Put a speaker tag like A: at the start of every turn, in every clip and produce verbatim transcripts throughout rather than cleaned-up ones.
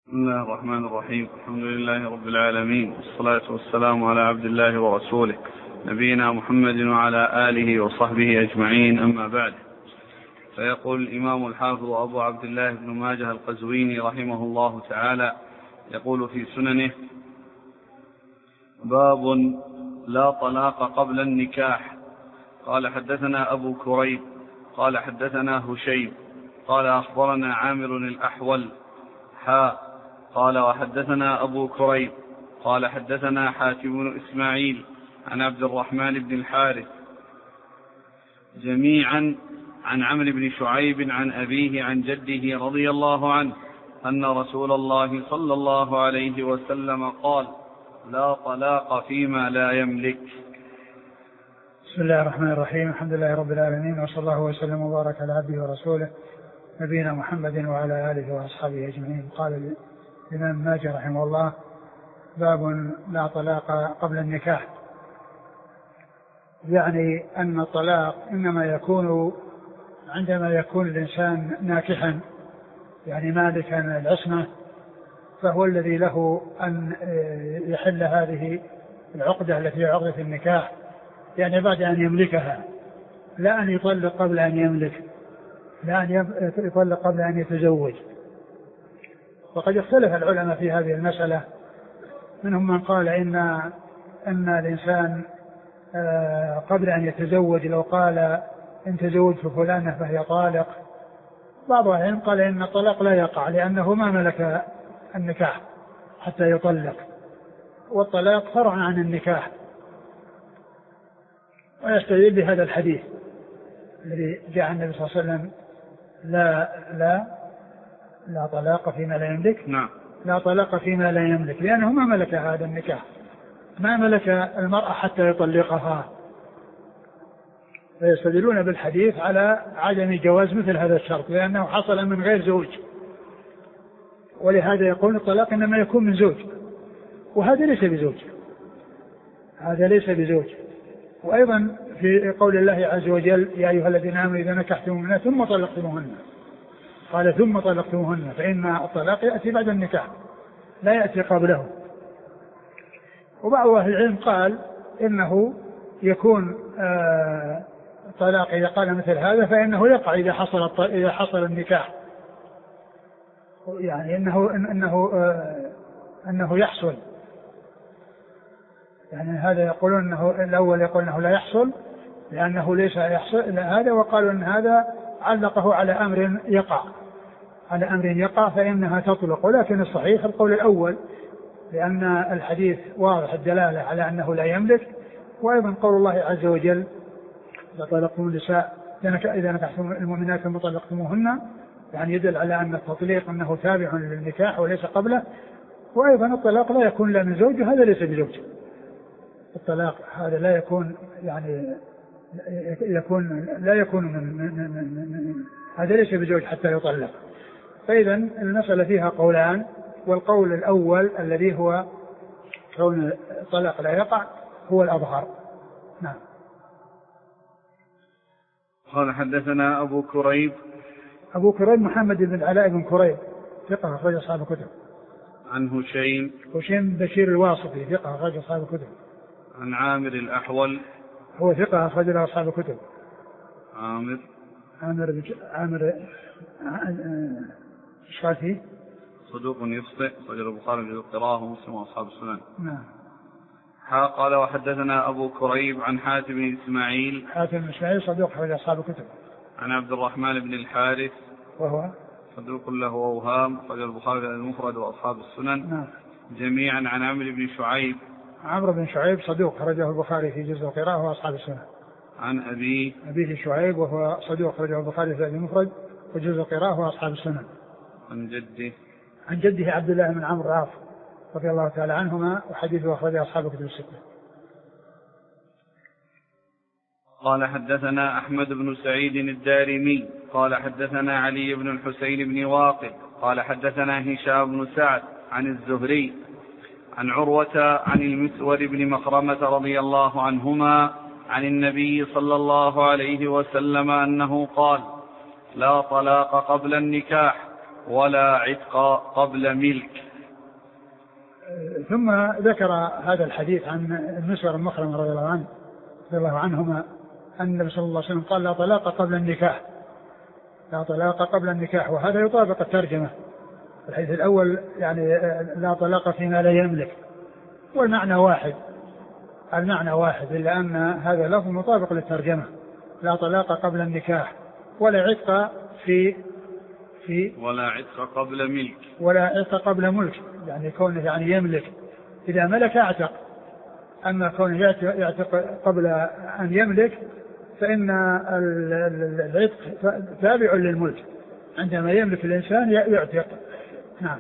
A: بسم الله الرحمن الرحيم. الحمد لله رب العالمين، والصلاة والسلام على عبد الله ورسوله نبينا محمد وعلى آله وصحبه أجمعين، أما بعد. فيقول الإمام الحافظ أبو عبد الله بن ماجه القزويني رحمه الله تعالى، يقول في سننه: باب لا طلاق قبل النكاح. قال حدثنا أبو كريب قال حدثنا هشيم قال أخبرنا عامر الأحول حاء قال وحدثنا أبو كريب قال حدثنا حاتم بن إسماعيل عن عبد الرحمن بن الحارث جميعا عن عمرو بن شعيب عن أبيه عن جده رضي الله عنه أن رسول الله صلى الله عليه وسلم قال: لا طلاق فيما لا يملك.
B: بسم الله الرحمن الرحيم. الحمد لله رب العالمين، وصلى الله وسلم وبارك على عبده ورسوله نبينا محمد وعلى آله وأصحابه أجمعين. قال الإمام ماجه رحمه الله: باب لا طلاق قبل النكاح. يعني أن الطلاق إنما يكون عندما يكون الإنسان ناكحا، يعني مالكا العصمة، فهو الذي له أن يحل هذه العقدة التي هي عقدة النكاح، يعني بعد أن يملكها، لا أن يطلق قبل أن يملك، لا أن يطلق قبل أن يتزوج. وقد اختلف العلماء في هذه المسألة، منهم من قال إن أن الإنسان قبل أن يتزوج لو قال إن تزوجت فلانة فهي طالق. بعض العلماء قال إن الطلاق لا يقع لأنه ما ملك النكاح حتى يطلق، والطلاق فرع عن النكاح. ويستدل بهذا الحديث الذي جاء النبي صلى الله عليه وسلم: لا لا لا طلاق فيما لا يملك.
A: نعم.
B: لا طلاق فيما لا يملك، لأنه ما ملك هذا النكاح، ما ملك المرأة حتى يطلقها. فيستدلون بالحديث على عدم جواز مثل هذا الشرط، لأنه حصل من غير زوج، ولهذا يقول الطلاق إنما يكون من زوج، وهذا ليس بزوج، هذا ليس بزوج. وأيضا في قول الله عز وجل: يا أيها الذين آمنوا إذا نكحتم المؤمنات ثم طلقتموهن، قال ثم طلقتموهن، فإن الطلاق يأتي بعد النكاح لا يأتي قبله. وبعض أهل العلم قال إنه يكون آه طلاق إذا قال مثل هذا فإنه يقع إذا حصل إذا حصل النكاح، يعني إنه إنه آه أنه يحصل. يعني هذا يقولون أنه الأول يقول أنه لا يحصل لأنه ليس يحصل هذا، وقالوا أن هذا علقه على أمر يقع على أمر يقع فإنها تطلق. ولكن الصحيح القول الأول، لأن الحديث واضح الدلالة على أنه لا يملك. وأيضا قول الله عز وجل: إذا طلقتم النساء إذا نكحتم المؤمنات ثم طلقتموهن، يعني يدل على أن التطليق أنه تابع للنكاح وليس قبله. وأيضا الطلاق لا يكون لا من زوج، وهذا ليس بزوج. الطلاق هذا لا يكون يعني يكون لا يكون من, من, من, من هذا ليس بزوج حتى يطلق. فإذا المسألة فيها قولان، والقول الأول الذي هو كون الطلاق لا يقع هو الأظهر. نعم.
A: قال حدثنا أبو كريب
B: أبو كريب محمد بن علاء بن كريب ثقة أخرج أصحاب الكتب.
A: عن هشيم
B: هشيم بشير الواسطي ثقة أخرج أصحاب الكتب.
A: عن عامر الأحول
B: هو ثقة أخرج له أصحاب الكتب.
A: عامر
B: عامر بج... عامر ايش قال فيه؟
A: صدوق يخطئ، رجل البخاري في القراءة ومسلم وأصحاب السنن.
B: نعم.
A: قال وحدثنا أبو كريب عن حاتم بن إسماعيل
B: حاتم بن إسماعيل صدوق أخرج أصحاب الكتب.
A: عن عبد الرحمن بن الحارث
B: وهو
A: صدوق له أوهام، رجل البخاري المفرد وأصحاب السنن.
B: نعم.
A: جميعا عن عمرو بن شعيب
B: عمرو بن شعيب صدوق خرجه البخاري في جزء القراءة وأصحاب السنن.
A: عن أبيه
B: أبيه شعيب وهو صدوق خرجه البخاري في المفرد وجزء القراءة وأصحاب السنن.
A: عن جده
B: عن جده عبد الله بن عمرو العاص رضي الله تعالى عنهما، وحديثه أخرجه أصحاب الكتب الستة.
A: قال حدثنا أحمد بن سعيد الدارمي قال حدثنا علي بن الحسين بن واقد قال حدثنا هشام بن سعد عن الزهري عن عروة عن المسور بن مخرمة رضي الله عنهما عن النبي صلى الله عليه وسلم أنه قال: لا طلاق قبل النكاح ولا عتق قبل ملك.
B: ثم ذكر هذا الحديث عن المسور بن مخرمة رضي الله عنه رضي الله عنهما أن النبي صلى الله عليه وسلم قال لا طلاق قبل النكاح، لا طلاق قبل النكاح، وهذا يطابق الترجمة. الحديث الأول يعني لا طلاق فيما لا يملك، والمعنى واحد، المعنى واحد، إلا أن هذا لفظ مطابق للترجمة، لا طلاق قبل النكاح ولا عتق في في
A: ولا عتق قبل ملك،
B: ولا عتق قبل ملك، يعني كونه يعني يملك، إذا ملك اعتق، أما كونه يعتق قبل أن يملك فإن العتق تابع للملك، عندما يملك الإنسان يعتق. نعم.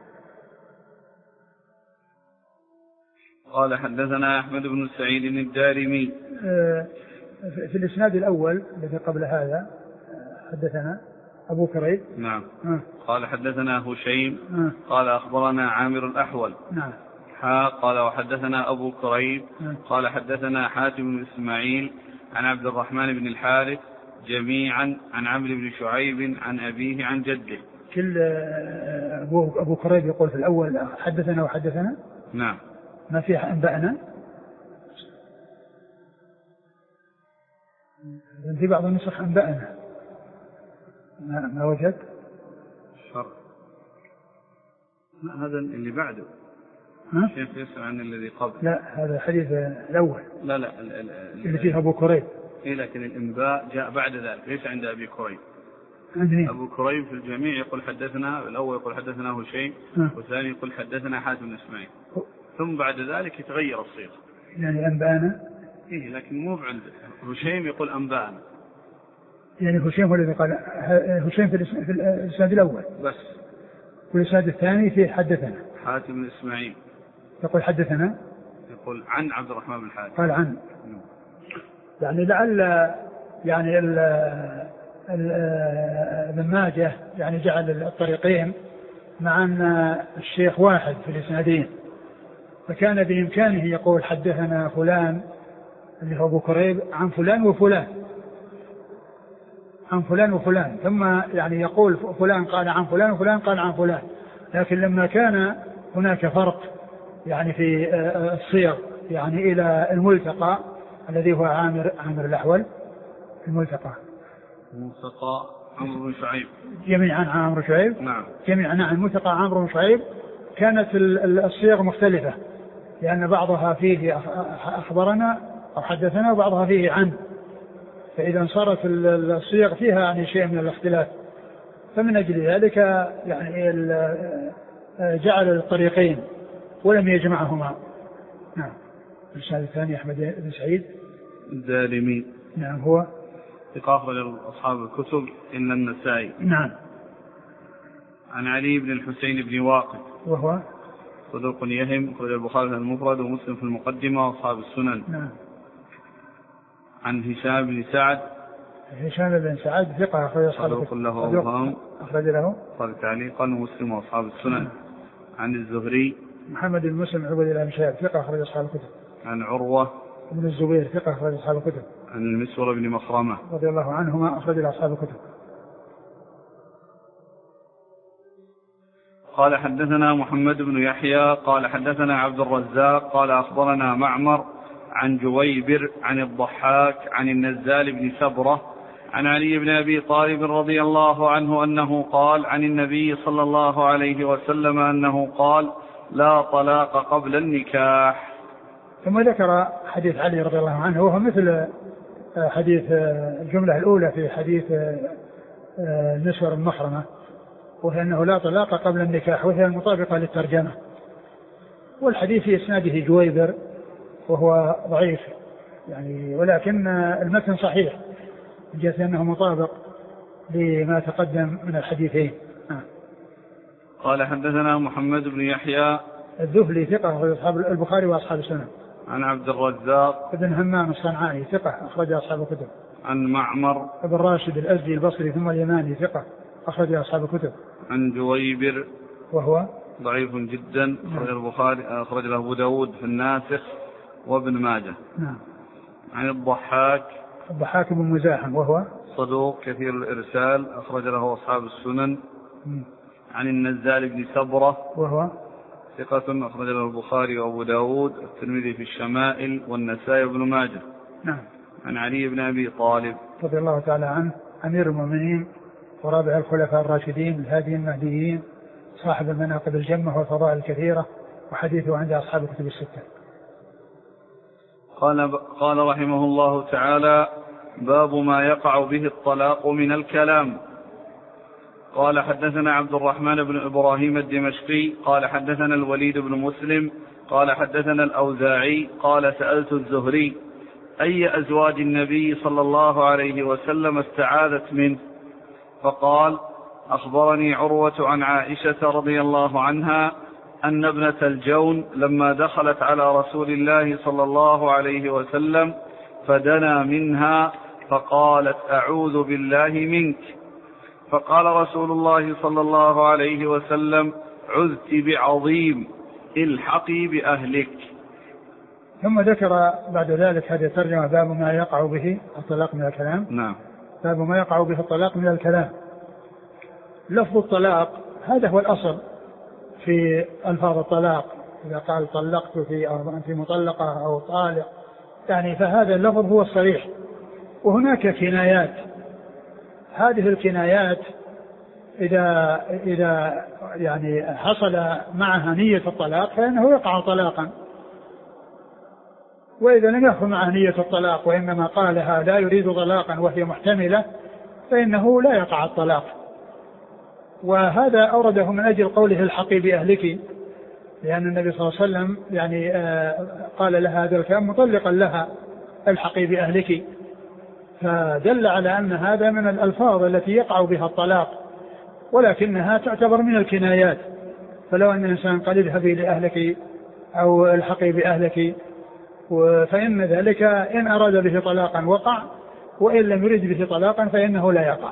A: قال حدثنا أحمد بن سعيد الدارمي.
B: في الإسناد الأول الذي قبل هذا حدثنا أبو كريب.
A: نعم.
B: أه.
A: قال حدثنا هشيم.
B: أه.
A: قال أخبرنا عامر الأحول.
B: نعم.
A: حا قال وحدثنا أبو كريب.
B: أه.
A: قال حدثنا حاتم بن إسماعيل عن عبد الرحمن بن الحارث جميعا عن عمرو بن شعيب عن أبيه عن جده.
B: كل أبو, أبو كريب يقول في الأول حدثنا وحدثنا.
A: نعم.
B: ما فيها أنبأنا. في بعض النسخ أنبأنا ما, ما وجد
A: شر. هذا اللي بعده.
B: ها؟
A: كيف يسأل عن الذي قبل؟
B: لا هذا الحديث الأول.
A: لا لا ال ال
B: اللي فيه أبو كريب.
A: إيه لكن الإنباء جاء بعد ذلك، ليس عند أبي كريب.
B: عندني.
A: أبو كريب في الجميع يقول حدثنا، الأول يقول حدثنا هشيم، والثاني يقول حدثنا حاتم بن إسماعيل، ثم بعد ذلك يتغير الصيغة.
B: يعني أنبأنا.
A: إيه لكن مو بعند هشيم يقول أنبأنا.
B: يعني هشيم هو الذي قال، هشيم في الإسناد الأول
A: بس.
B: والإسناد الثاني فيه حدثنا.
A: حاتم بن إسماعيل يقول
B: حدثنا.
A: يقول عن عبد الرحمن بن الحارث.
B: قال عن. يعني لعل يعني ال ابن ماجه يعني جعل الطريقين مع أن الشيخ واحد في الإسنادين، فكان بإمكانه يقول حدثنا فلان اللي هو أبو كريب عن فلان وفلان عن فلان وفلان، ثم يعني يقول فلان قال عن فلان وفلان قال عن فلان، لكن لما كان هناك فرق يعني في الصيغ يعني إلى الملتقى الذي هو عامر عامر الأحول، الملتقى
A: ملتقى عمرو بن شعيب
B: جميعا عن عمرو شعيب.
A: نعم.
B: جميعا عن الملتقى عمرو بن شعيب، كانت الصيغ مختلفة، لأن بعضها فيه أخبرنا أو حدثنا وبعضها فيه عن، فإذا صارت الصيغ فيها يعني شيء من الاختلاف، فمن أجل ذلك يعني جعل الطريقين ولم يجمعهما. نعم. الإسناد الثاني أحمد بن سعيد
A: الدارمي.
B: نعم. هو
A: أخرج أصحاب الكتب إلا النسائي.
B: نعم.
A: عن علي بن الحسين بن واقد
B: وهو
A: صدوق يهم، أخرج البخاري في المفرد ومسلم في المقدمة وأصحاب السنن.
B: نعم.
A: عن هشام بن سعد.
B: هشام بن سعد ثقة أخرج أصحاب
A: الكتب. صدوق له أوهام،
B: أخرج له
A: قال تعليقا ومسلم وأصحاب السنن. نعم. عن الزهري
B: محمد بن مسلم عبد الله بن شهاب ثقة أخرج أصحاب الكتب.
A: عن عروة
B: بن الزبير ثقة أخرج أصحاب الكتب.
A: عن المسور بن مخرمة
B: رضي الله عنهما أخرج أصحاب الكتب.
A: قال حدثنا محمد بن يحيى قال حدثنا عبد الرزاق قال أخبرنا معمر عن جويبر عن الضحاك عن النزال بن سبرة عن علي بن أبي طالب رضي الله عنه أنه قال عن النبي صلى الله عليه وسلم أنه قال لا طلاق قبل النكاح.
B: ثم ذكر حديث علي رضي الله عنه وهو مثل حديث الجملة الأولى في حديث المسور بن مخرمة، وهي أنه لا طلاق قبل النكاح، وهي المطابقة للترجمة. والحديث في إسناده جويبر وهو ضعيف يعني، ولكن المتن صحيح من جهة أنه مطابق لما تقدم من الحديثين. آه.
A: قال حدثنا محمد بن يحيى
B: الذهلي ثقة أخرج أصحاب البخاري وأصحاب السنن.
A: عن عبد الرزاق
B: ابن همام الصنعاني ثقة أخرج أصحاب الكتب.
A: عن معمر
B: ابن راشد الأزدي البصري ثم اليماني ثقة أخرج أصحاب الكتب.
A: عن جويبر
B: وهو
A: ضعيف جدا، أخرج البخاري أخرج له أبو داود في الناسخ وابن ماجه.
B: نعم.
A: عن الضحاك
B: الضحاك بن مزاحم وهو
A: صدوق كثير الإرسال، أخرج له أصحاب السنن.
B: م.
A: عن النزال بن سبرة
B: وهو
A: ثقة أخرج له البخاري وأبو داود والترمذي في الشمائل والنسائي وابن ماجه.
B: نعم.
A: عن علي بن أبي طالب
B: رضي الله تعالى عنه أمير المؤمنين ورابع الخلفاء الراشدين الهاديين المهديين صاحب المناقب الجمة والفضائل الكثيرة وحديثه عند أصحاب الكتب الستة.
A: قال, قال رحمه الله تعالى: باب ما يقع به الطلاق من الكلام. قال حدثنا عبد الرحمن بن إبراهيم الدمشقي قال حدثنا الوليد بن مسلم قال حدثنا الأوزاعي قال سألت الزهري أي أزواج النبي صلى الله عليه وسلم استعاذت منه؟ فقال: أخبرني عروة عن عائشة رضي الله عنها أن ابنة الجون لما دخلت على رسول الله صلى الله عليه وسلم فدنا منها فقالت: أعوذ بالله منك. فقال رسول الله صلى الله عليه وسلم: عذت بعظيم، الحقي بأهلك.
B: ثم ذكر بعد ذلك هذه الترجمة: باب ما يقع به الطلاق من الكلام.
A: نعم.
B: باب ما يقع به الطلاق من الكلام. لفظ الطلاق هذا هو الأصل في ألفاظ الطلاق، إذا قال طلقت في أو أنت مطلقة أو طالق، يعني فهذا اللفظ هو الصريح. وهناك كنايات، هذه الكنايات إذا إذا يعني حصل معها نية الطلاق فإنه يقع طلاقا، وإذا لم يحصل معها نية الطلاق وإنما قالها لا يريد طلاقا وهي محتملة فإنه لا يقع الطلاق. وهذا أورده من أجل قوله: الحقي بأهلك، لأن النبي صلى الله عليه وسلم يعني قال لها هذا الكلام مطلقا لها: الحقي بأهلك، فدل على أن هذا من الألفاظ التي يقع بها الطلاق، ولكنها تعتبر من الكنايات. فلو أن الإنسان قال: اذهبي لأهلك أو الحقي بأهلك، فإن ذلك إن أراد به طلاقا وقع، وإن لم يرد به طلاقا فإنه لا يقع.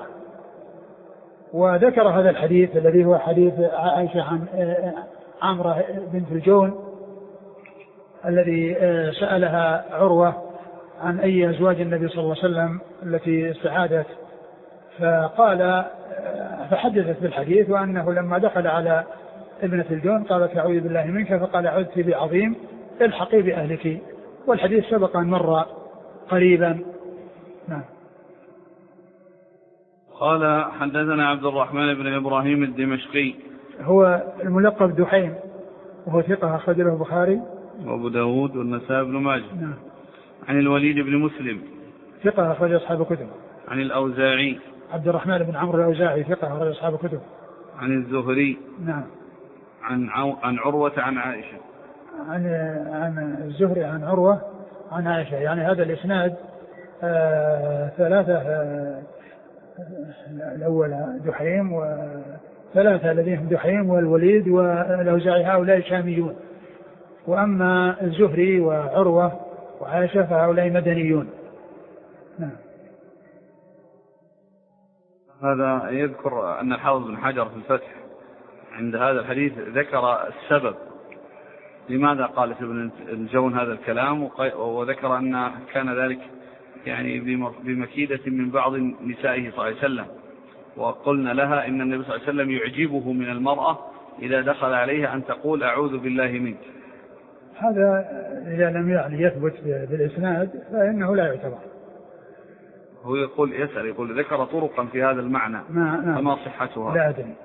B: وذكر هذا الحديث الذي هو حديث عائشة عن عمرة بنت الجون الذي سألها عروة عن أي أزواج النبي صلى الله عليه وسلم التي استعادت، فقال فحدثت بالحديث وأنه لما دخل على ابنة الجون قالت: أعوذ بالله منك، فقال: عذت بعظيم، الحقي بأهلك. والحديث سبق أن مر قريبا. نعم.
A: قال حدثنا عبد الرحمن بن إبراهيم الدمشقي،
B: هو الملقب دحيم، وهو ثقة أخرج له البخاري
A: وأبو داود والنسائي بن ماجه.
B: نعم.
A: عن الوليد بن مسلم،
B: ثقة أخرج أصحاب الكتب.
A: عن الأوزاعي،
B: عبد الرحمن بن عمرو الأوزاعي، ثقة أخرج أصحاب الكتب.
A: عن الزهري،
B: نعم.
A: عن عو... عن عروة عن عائشة،
B: عن عن الزهري عن عروة عن عائشة. يعني هذا الإسناد آه ثلاثة، آه الأول دحيم وثلاثة الذين هم دحيم والوليد والأوزاعي، هؤلاء شاميون، وأما الزهري وعروة وعائشة فهؤلاء مدنيون. نعم.
A: هذا يذكر أن الحافظ بن حجر في الفتح عند هذا الحديث ذكر السبب لماذا قالت ابن الجون هذا الكلام، وذكر أن كان ذلك يعني بمكيدة من بعض نسائه صلى الله عليه وسلم، وقلنا لها إن النبي صلى الله عليه وسلم يعجبه من المرأة إذا دخل عليها أن تقول: أعوذ بالله منك.
B: هذا إذا لم يعني يثبت بالإسناد فإنه لا يعتبر.
A: هو يقول يسأل يقول ذكر طرقا في هذا المعنى فما صحتها؟
B: لا أدري.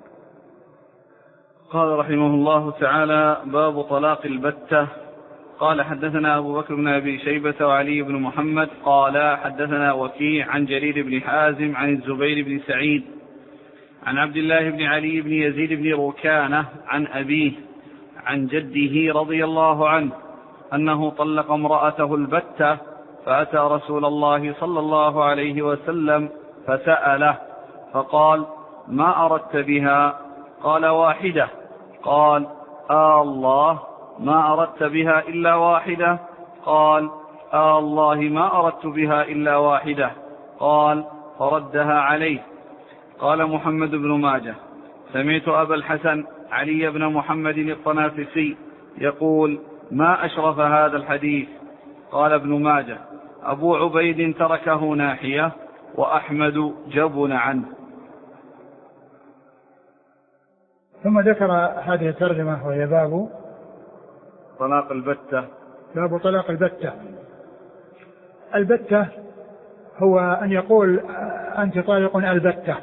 A: قال رحمه الله تعالى: باب طلاق البتة. قال حدثنا أبو بكر بن أبي شيبة وعلي بن محمد قال حدثنا وكيع عن جرير بن حازم عن الزبير بن سعيد عن عبد الله بن علي بن يزيد بن ركانة عن أبيه عن جده رضي الله عنه أنه طلق امرأته البتة، فأتى رسول الله صلى الله عليه وسلم فسأله فقال: ما أردت بها؟ قال: واحدة. قال: آه الله ما أردت بها إلا واحدة؟ قال: آه الله ما أردت بها إلا واحدة. قال: فردها عليه. قال محمد بن ماجه: سمعت أبا الحسن علي بن محمد الطنافسي يقول: ما أشرف هذا الحديث. قال ابن ماجه: أبو عبيد تركه ناحية وأحمد جبن عنه.
B: ثم ذكر هذه الترجمة وهي باب
A: طلاق البتة.
B: باب طلاق البتة. البتة هو أن يقول أنت طالق البتة،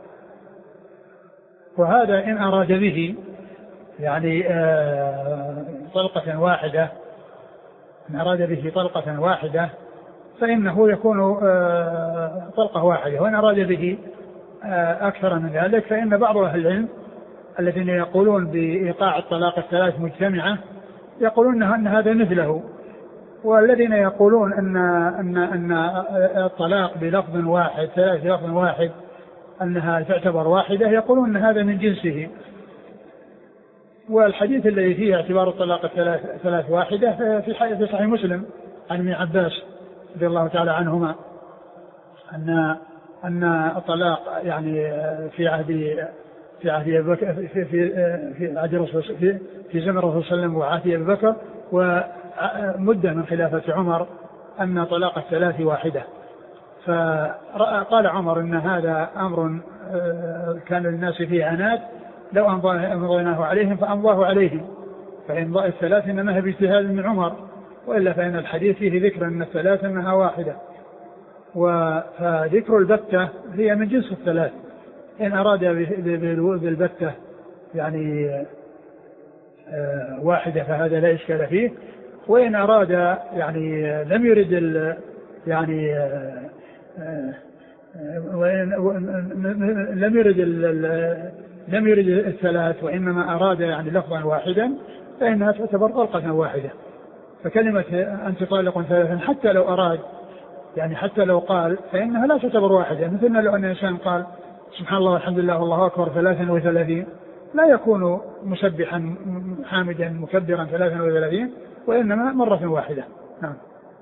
B: وهذا إن أراد به يعني طلقة واحدة، إن أراد به طلقة واحدة فإنه يكون طلقة واحدة، وإن أراد به أكثر من ذلك فإن بعض أهل العلم الذين يقولون بإيقاع الطلاق الثلاث مجتمعة يقولون أن هذا مثله، والذين يقولون أن أن أن الطلاق بلفظ واحد ثلاث بلفظ واحد أنها تعتبر واحدة يقولون أن هذا من جنسه. والحديث الذي فيه اعتبار الطلاق الثلاث ثلاث واحدة في في صحيح مسلم عن ابن عباس رضي الله تعالى عنهما أن أن الطلاق يعني في عهد في عهد أبي بكر في في في عهد الرسول في في زمن الرسول صلى الله عليه وسلم وعهد أبي بكر ومدة من خلافة عمر أن طلاق الثلاث واحدة. فقال عمر إن هذا أمر كان للناس فيه عناد لو أمضيناه عليهم فأمضاه عليهم، فإمضاء الثلاث إنما هي باجتهاد من عمر، وإلا فإن الحديث فيه ذكر أن الثلاث أنها واحدة. وذكر البتة هي من جنس الثلاث، إن أراد بالبتة يعني واحدة فهذا لا إشكال فيه، وإن أراد يعني لم يرد يعني لم يرد لم يرد الثلاث وإنما أراد يعني لفظا واحدا فإنها تعتبر طلقة واحدة. فكلمة أنت طالق ثلاثا حتى لو أراد يعني حتى لو قال فإنها لا تعتبر واحدة، مثلنا لو أن الإنسان قال سبحان الله والحمد لله والله أكبر ثلاثا وثلاثين لا يكون مسبحا حامدا مكبرا ثلاثا وثلاثين وإنما مرة واحدة. نعم.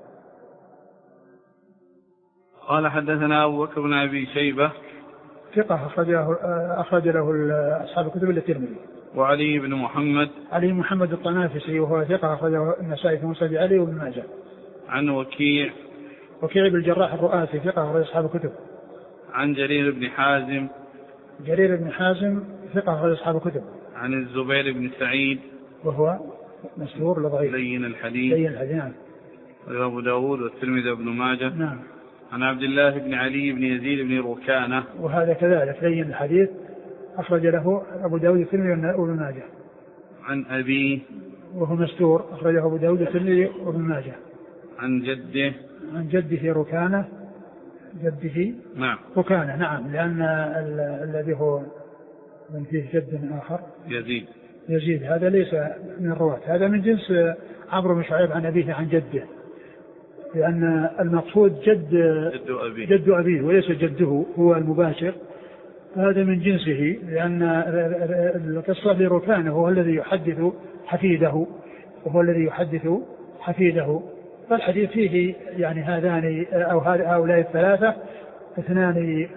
A: قال حدثنا أبو بكر بن أبي شيبة
B: ثقة أخرجه أخرج له أصحاب الكتب الترمذي.
A: وعلي بن محمد
B: علي محمد الطنافسي وهو ثقة أخرجه النسائي في مسند علي وابن ماجه.
A: عن وكيع
B: وكيع بن الجراح الرؤاسي ثقة أخرج أصحاب الكتب.
A: عن جرير بن حازم
B: جرير بن حازم ثقة أخرج أصحاب الكتب.
A: عن الزبير بن سعيد
B: وهو مشهور لضعيف
A: لين الحديث
B: لين الحديث.
A: أبو داود والترمذي وابن ماجه.
B: نعم.
A: عن عبد الله بن علي بن يزيد بن ركانة
B: وهذا كذلك لين الحديث أخرج له أبو داود والترمذي وابن ماجه.
A: عن أبيه
B: وهو مستور أخرجه أبو داود والترمذي وابن ماجه.
A: عن جده
B: عن جده ركانة جده
A: نعم
B: ركانة نعم لأن الذي هو من فيه جد آخر
A: يزيد
B: يزيد هذا ليس من الرواة، هذا من جنس عمرو بن شعيب عن أبيه عن جده، لأن المقصود جد
A: جد أبيه,
B: جد أبيه وليس جده هو المباشر، هذا من جنسه، لأن القصة لركانه هو الذي يحدث حفيده وهو الذي يحدث حفيده. فالحديث فيه يعني هذان أو هؤلاء الثلاثة اثنان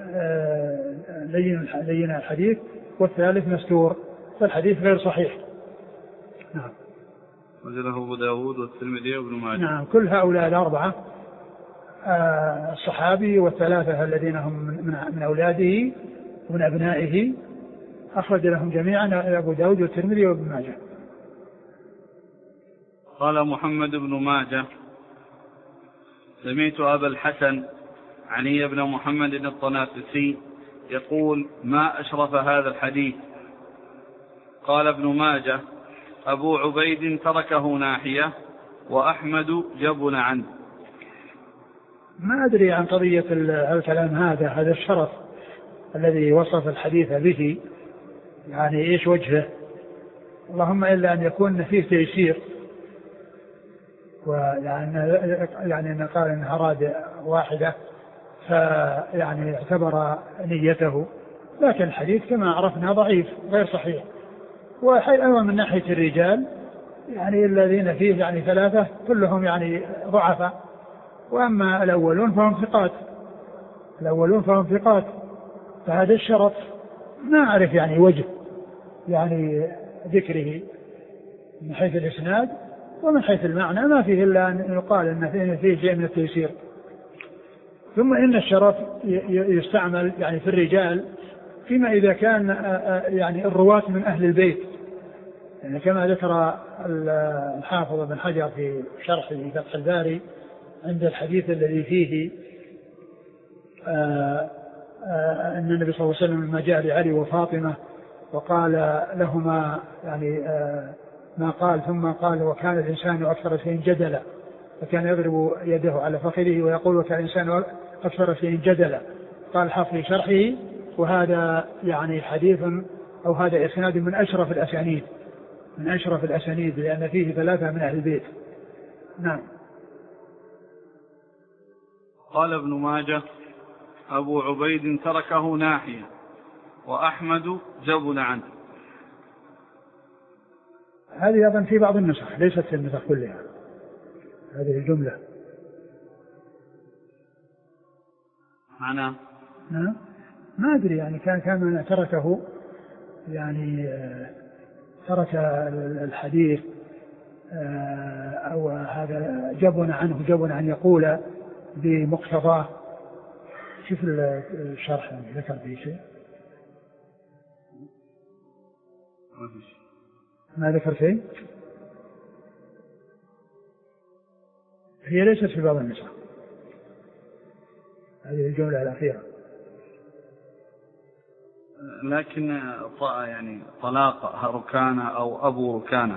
B: لين لين الحديث والثالث مستور، فالحديث غير صحيح. نعم.
A: وجده أبو داود والترمذي وابن ماجه.
B: نعم. كل هؤلاء الأربعة الصحابي والثلاثة الذين هم من, من أولاده ومن أبنائه أخرج لهم جميعا أبو داود والترمذي وابن ماجه.
A: قال محمد بن ماجه سمعت أبا الحسن علي بن محمد الطنافسي يقول ما أشرف هذا الحديث. قال ابن ماجه أبو عبيد تركه ناحية وأحمد جبن عنه.
B: ما أدري عن قضية الكلام هذا هذا الشرف الذي وصف الحديث به يعني إيش وجهه، اللهم إلا أن يكون فيه تيسير، ويعني يعني أن قال إن أراد واحدة فيعني اعتبر نيته، لكن الحديث كما عرفنا ضعيف غير صحيح. وأيضا من ناحية الرجال يعني الذين فيه يعني ثلاثة كلهم يعني ضعفاء، وأما الأولون فهم ثقات الأولون فهم ثقات فهذا الشرف ما أعرف يعني وجه يعني ذكره من حيث الإسناد، ومن حيث المعنى ما فيه إلا أن يقال أن فيه شيء من التيسير. ثم إن الشرف يستعمل يعني في الرجال فيما إذا كان يعني الرواة من أهل البيت، يعني كما ذكر الحافظ ابن حجر في شرح فتح الباري عند الحديث الذي فيه آآ آآ أن النبي صلى الله عليه وسلم لما جاء لعلي وفاطمة وقال لهما يعني ما قال، ثم قال وكان الإنسان أكثر شيء جدلا، فكان يضرب يده على فخذه ويقول وكان الإنسان أكثر شيء جدلا. قال حافظ في شرحه وهذا يعني حديث أو هذا إسناد من أشرف الأسانيد من أشرف الأسانيد لأن فيه ثلاثة من أهل البيت. نعم.
A: قال ابن ماجه أبو عبيد تركه ناحية وأحمد جبل عنه.
B: هذه أيضا في بعض النسخ، ليست في النسخ كلها هذه الجملة.
A: معنى
B: نعم ما أدري يعني كان كان تركه يعني ترك الحديث أو هذا جبن عنه جبن عن يقول بمقتضاه. شوف الشرح يعني ذكر فيه شيء ما ذكر شيء. هي ليست في بعض النسخ هذه الجملة الأخيرة،
A: لكن يعني طلاق ركانة أو أبو ركانة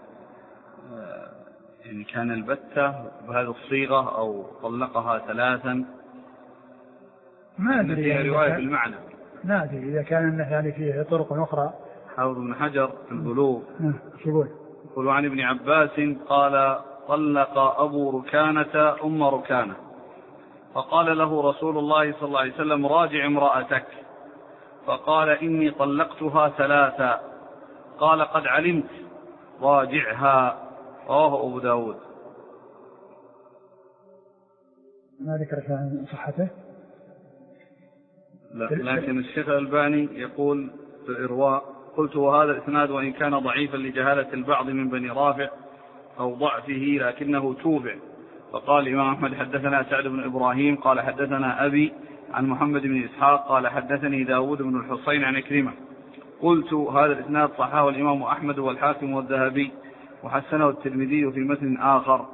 A: يعني كان البتة بهذه الصيغة أو طلقها ثلاثا
B: ما أدري
A: يعني رواية بالمعنى.
B: ما أدري إذا كان يعني فيه طرق أخرى.
A: حافظ ابن حجر في البلوغ
B: يقول
A: يقول عن ابن عباس قال طلق أبو ركانة أم ركانة فقال له رسول الله صلى الله عليه وسلم راجع امرأتك، فقال إني طلقتها ثلاثا، قال قد علمت راجعها، رواه أبو داود.
B: ما ذكرت عن صحته
A: لا، لكن الشيخ الألباني يقول في الإرواء قلت وهذا الإسناد وإن كان ضعيفا لجهالة البعض من بني رافع أو ضعفه لكنه توبع. فقال الإمام أحمد حدثنا سعد بن إبراهيم قال حدثنا أبي عن محمد بن إسحاق قال حدثني داود بن الحصين عن كريمة. قلت هذا الإسناد صححه الإمام أحمد والحاكم والذهبي وحسنه الترمذي في متن آخر.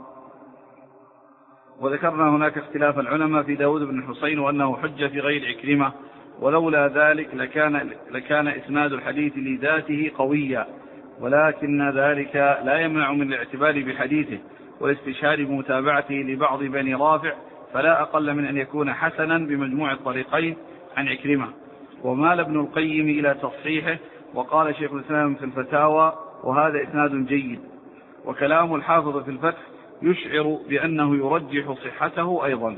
A: وذكرنا هناك اختلاف العلماء في داود بن الحصين وأنه حجة في غير عكرمة، ولولا ذلك لكان, لكان إسناد الحديث لذاته قويا، ولكن ذلك لا يمنع من الاعتبار بحديثه والاستشهاد بمتابعته لبعض بني رافع، فلا أقل من أن يكون حسنا بمجموع الطريقين عن عكرمة. ومال ابن القيم إلى تصحيحه وقال شيخ الإسلام في الفتاوى وهذا إسناد جيد. وكلام الحافظ في الفتح يشعر بأنه يرجح صحته أيضا.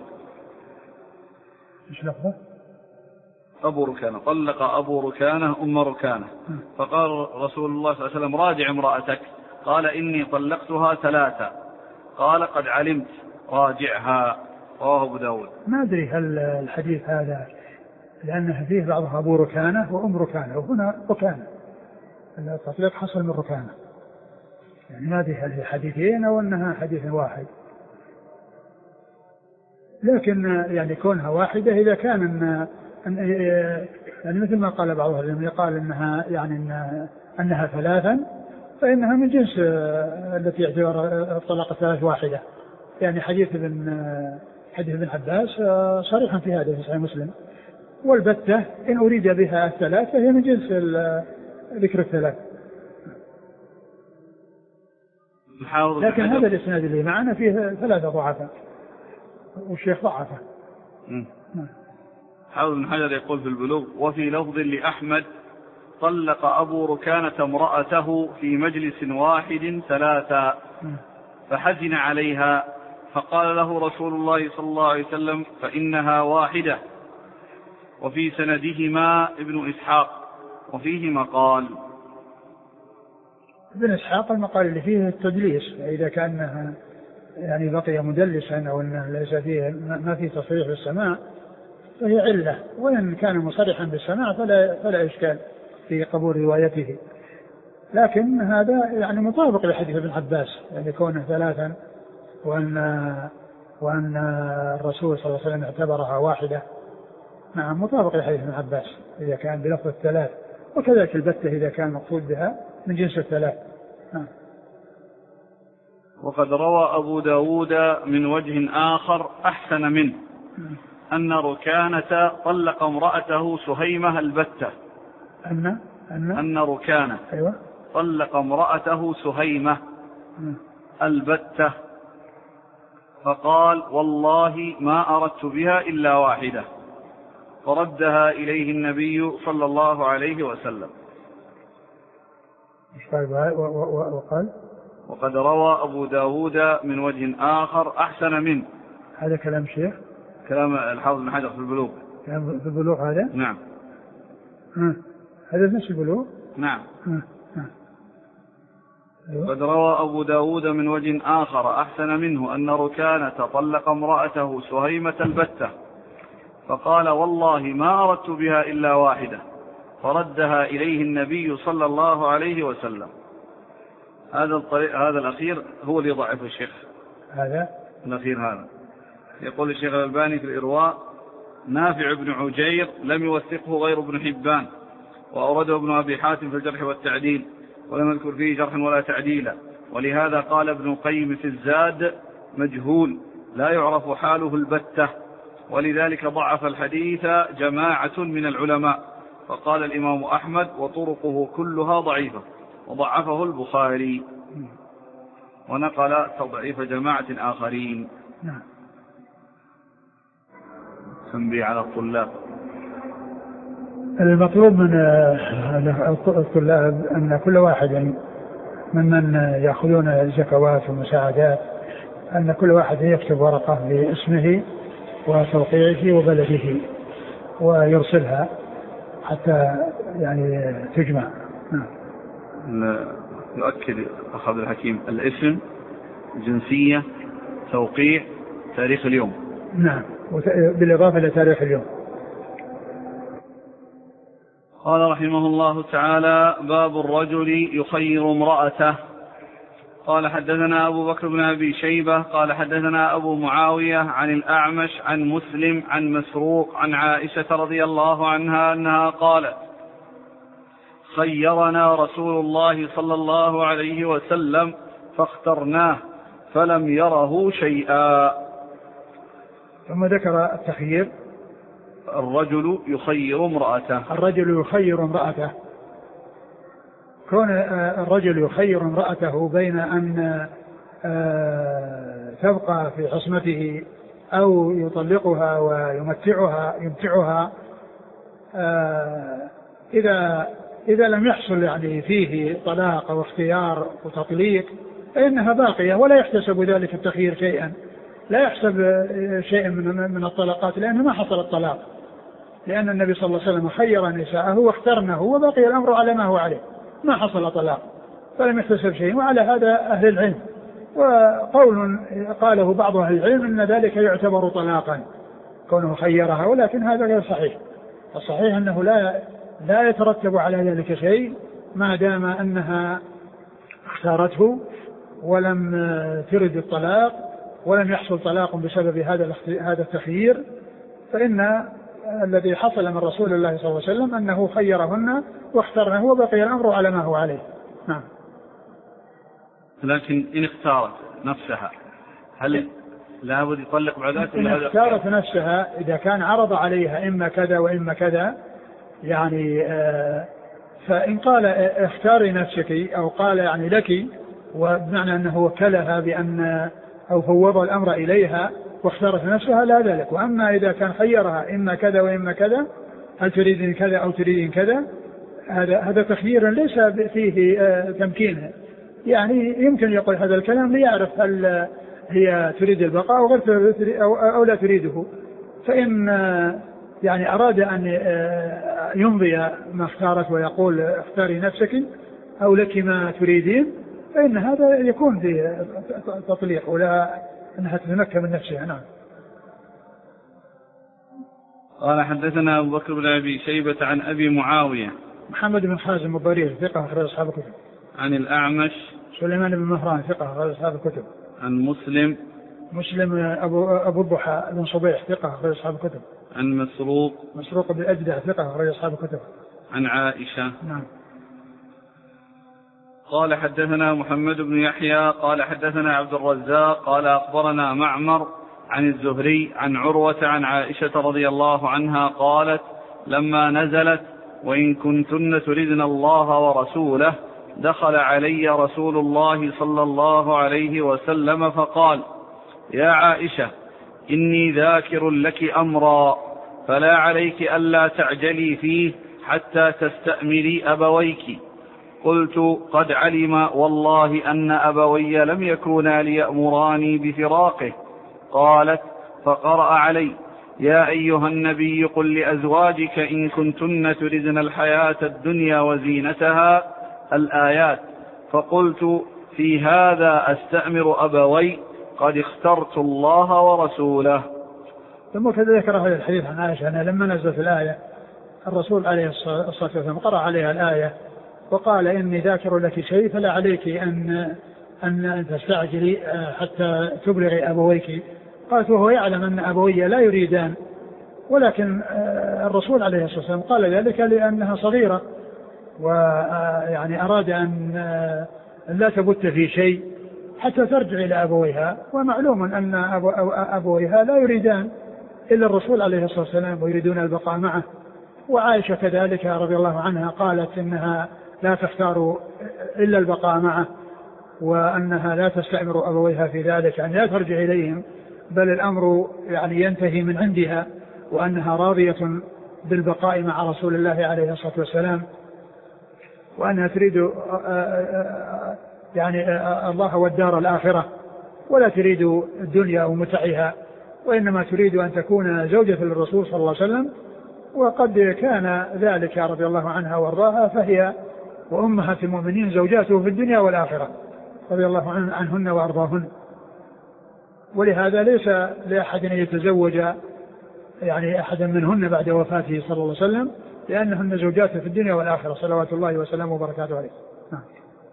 B: إيش لفظه؟
A: أبو ركانة طلق أبو ركانة أم ركانة فقال رسول الله صلى الله عليه وسلم راجع امرأتك، قال إني طلقتها ثلاثة، قال قد علمت راجعها، رواه أبو داود.
B: ما أدري هل الحديث هذا لأنه فيه بعضها أبو ركانة وأم ركانة وهنا ركانة، التطليق حصل من ركانة، يعني ما أدري هل هي حديثين أو أنها حديث واحد، لكن يعني كونها واحدة إذا كان إن يعني مثل ما قال بعض العلماء يقال إنها يعني إن أنها ثلاثا فإنها من جنس التي يعتبر الطلاق الثلاث واحدة، يعني حديث ابن حديث ابن عباس صريحا في هذا في صحيح مسلم. والبتة إن أريد بها الثلاثة هي من جنس ذكر الثلاث. لكن هذا الإسناد اللي معنا فيه ثلاثة ضعفاء والشيخ ضعفه.
A: حافظ بن حجر يقول في البلوغ وفي لفظ لأحمد طلق أبو ركانة امرأته في مجلس واحد ثلاثا فحزن عليها، فقال له رسول الله صلى الله عليه وسلم فإنها واحدة. وفي سندهما ابن إسحاق وفيه مقال.
B: ابن إسحاق المقال اللي فيه التدليس، إذا كان يعني بقي مدلسا أو أنه ليس فيه ما فيه تصريح بالسماع فهي علة، وإن كان مصرحا بالسماع فلا, فلا إشكال في قبول روايته. لكن هذا يعني مطابق لحديث ابن عباس يعني كونه ثلاثا وأن, وأن الرسول صلى الله عليه وسلم اعتبرها واحدة، نعم مطابق لحديث ابن عباس إذا كان بلفظ الثلاث، وكذلك البتة إذا كان مقصود بها من جنس الثلاث. نعم.
A: وقد روى أبو داود من وجه آخر أحسن منه أن ركانة طلق امرأته سهيمة البتة.
B: أن أن,
A: أن ركانة
B: أيوة
A: طلق امرأته سهيمة البتة فقال والله ما أردت بها إلا واحدة، فردها إليه النبي صلى الله عليه وسلم.
B: وقال
A: وقد روى أبو داود من وجه آخر أحسن منه.
B: هذا كلام شيخ،
A: كلام الحافظ بن حجر في البلوغ.
B: كلام في البلوغ هذا؟
A: نعم.
B: ها. هذا نفس البلوغ؟
A: نعم.
B: ها. ها. أيوة.
A: قد روى أبو داود من وجه آخر أحسن منه أن ركانة طلق امرأته سهيمة البتة فقال والله ما أردت بها إلا واحدة، فردها إليه النبي صلى الله عليه وسلم. هذا الطريق هذا الأخير هو اللي ضعف الشيخ.
B: هذا
A: الأخير هذا يقول الشيخ الألباني في الإرواء نافع بن عجير لم يوثقه غير ابن حبان، وأورده ابن أبي حاتم في الجرح والتعديل ولم يذكر فيه جرحا ولا تعديلا، ولهذا قال ابن القيم في الزاد مجهول لا يعرف حاله البتة، ولذلك ضعف الحديث جماعة من العلماء. فقال الإمام أحمد وطرقه كلها ضعيفة، وضعفه البخاري، ونقل تضعيف جماعة آخرين.
B: نعم.
A: تنبيه على الطلاب.
B: المطلوب من الطلاب أن كل واحد ممن يأخذون الزكوات والمساعدات أن كل واحد يكتب ورقة باسمه وتوقيعه وبلده ويرسلها حتى يعني تجمع. نعم.
A: يؤكد أخ عبد الحكيم الاسم، جنسية، توقيع، تاريخ اليوم.
B: نعم، بالإضافة لتاريخ اليوم.
A: قال رحمه الله تعالى باب الرجل يخير امرأته. قال حدثنا أبو بكر بن أبي شيبة قال حدثنا أبو معاوية عن الأعمش عن مسلم عن مسروق عن عائشة رضي الله عنها أنها قالت خيرنا رسول الله صلى الله عليه وسلم فاخترناه فلم يره شيئا.
B: ثم ذكر التخيير.
A: الرجل يخير امرأته.
B: الرجل يخير امرأته، كون الرجل يخير امرأته بين أن تبقى في عصمته أو يطلقها ويمتعها يمتعها إذا إذا لم يحصل يعني فيه طلاق أو اختيار وتطليق فإنها باقية ولا يحتسب ذلك التخيير شيئا، لا يحسب شيئا من من الطلاقات لأنه ما حصل الطلاق، لأن النبي صلى الله عليه وسلم خير نساءه واخترنه وبقي الأمر على ما هو عليه، ما حصل طلاق فلم يحتسب شيء. وعلى هذا أهل العلم، وقول قاله بعض أهل العلم أن ذلك يعتبر طلاقا كونه خيرها، ولكن هذا غير صحيح. الصحيح أنه لا لا يترتب على ذلك شيء ما دام أنها اختارته ولم ترد الطلاق ولم يحصل طلاق بسبب هذا هذا التخيير، فإن الذي حصل من رسول الله صلى الله عليه وسلم أنه خيرهن واختارنه وبقي الأمر على ما هو عليه. نعم.
A: لكن إن اختارت نفسها هل لا بد يطلق بعد ذلك؟
B: إن اختارت نفسها إذا كان عرض عليها إما كذا وإما كذا يعني آه فإن قال اختاري نفسك أو قال يعني لك، وبمعنى أنه وكلها بأن أو فوض الأمر إليها واختارت نفسها لا ذلك. وأما إذا كان خيرها إما كذا وإما كذا، هل تريدين كذا أو تريدين كذا، هذا هذا تخيير ليس فيه آه تمكين، يعني يمكن يقول هذا الكلام ليعرف هل هي تريد البقاء أو, غير أو, أو لا تريده. فإن يعني أراد أن يمضي ما اختارت ويقول اختاري نفسك أو لك ما تريدين، فإن هذا يكون في تطليق ولا أنها تتمكن من نفسها. نعم.
A: قال حدثنا أبو بكر بن أبي شيبة عن أبي معاوية
B: محمد بن حازم الضرير ثقة أخرج أصحاب الكتب.
A: عن الأعمش
B: سليمان بن مهران ثقة أخرج أصحاب الكتب.
A: عن مسلم
B: مسلم أبو أبو الضحى بن صبيح ثقة أخرج أصحاب الكتب.
A: عن مسروق
B: مسروق بن الأجدع ثقة أخرج أصحاب الكتب.
A: عن عائشة.
B: نعم.
A: قال حدثنا محمد بن يحيى قال حدثنا عبد الرزاق قال أخبرنا معمر عن الزهري عن عروة عن عائشة رضي الله عنها قالت لما نزلت وإن كنتن تردن الله ورسوله دخل علي رسول الله صلى الله عليه وسلم فقال يا عائشة إني ذاكر لك أمرا فلا عليك ألا تعجلي فيه حتى تستأمري أبويك. قلت قد علم والله أن أبوي لم يكونا ليأمراني بفراقه. قالت فقرأ علي يا أيها النبي قل لأزواجك إن كنتن تردن الحياة الدنيا وزينتها الآيات. فقلت في هذا أستأمر أبوي قد اخترت الله ورسوله.
B: ثم كذا ذكر هذا الحديث عن عائشة أن لما نزلت الآية الرسول عليه الصلاة والسلام قرأ عليها الآية وقال إني ذاكر لك شيء فلا عليك أن أن تستعجلي حتى تبلغي أبويك. قالت وهو يعلم أن أبوي لا يريدان، ولكن الرسول عليه الصلاة والسلام قال ذلك لأنها صغيرة ويعني أراد أن لا تبت في شيء حتى ترجع إلى أبويها، ومعلوم أن أبويها لا يريدان إلا الرسول عليه الصلاة والسلام ويريدون البقاء معه. وعائشة كذلك رضي الله عنها قالت إنها لا تختار إلا البقاء معه وأنها لا تستأمر أبويها في ذلك أن لا ترجع إليهم، بل الأمر يعني ينتهي من عندها وأنها راضية بالبقاء مع رسول الله عليه الصلاة والسلام، وأنها تريد يعني الله والدار الآخرة ولا تريد الدنيا ومتعها، وإنما تريد أن تكون زوجة للرسول صلى الله عليه وسلم. وقد كان ذلك رضي الله عنها وارضاها، فهي وأمهات المؤمنين زوجاته في الدنيا والآخرة رضي الله عنهن وأرضاهن. ولهذا ليس لأحد أن يتزوج يعني أحدا منهن بعد وفاته صلى الله عليه وسلم، لأنهن زوجاته في الدنيا والآخرة صلوات الله وسلامه وبركاته عليه. نعم.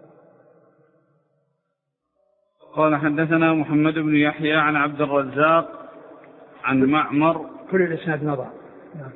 A: قال حدثنا محمد بن يحيى عن عبد الرزاق عن معمر
B: كل الإسناد مضى. نعم.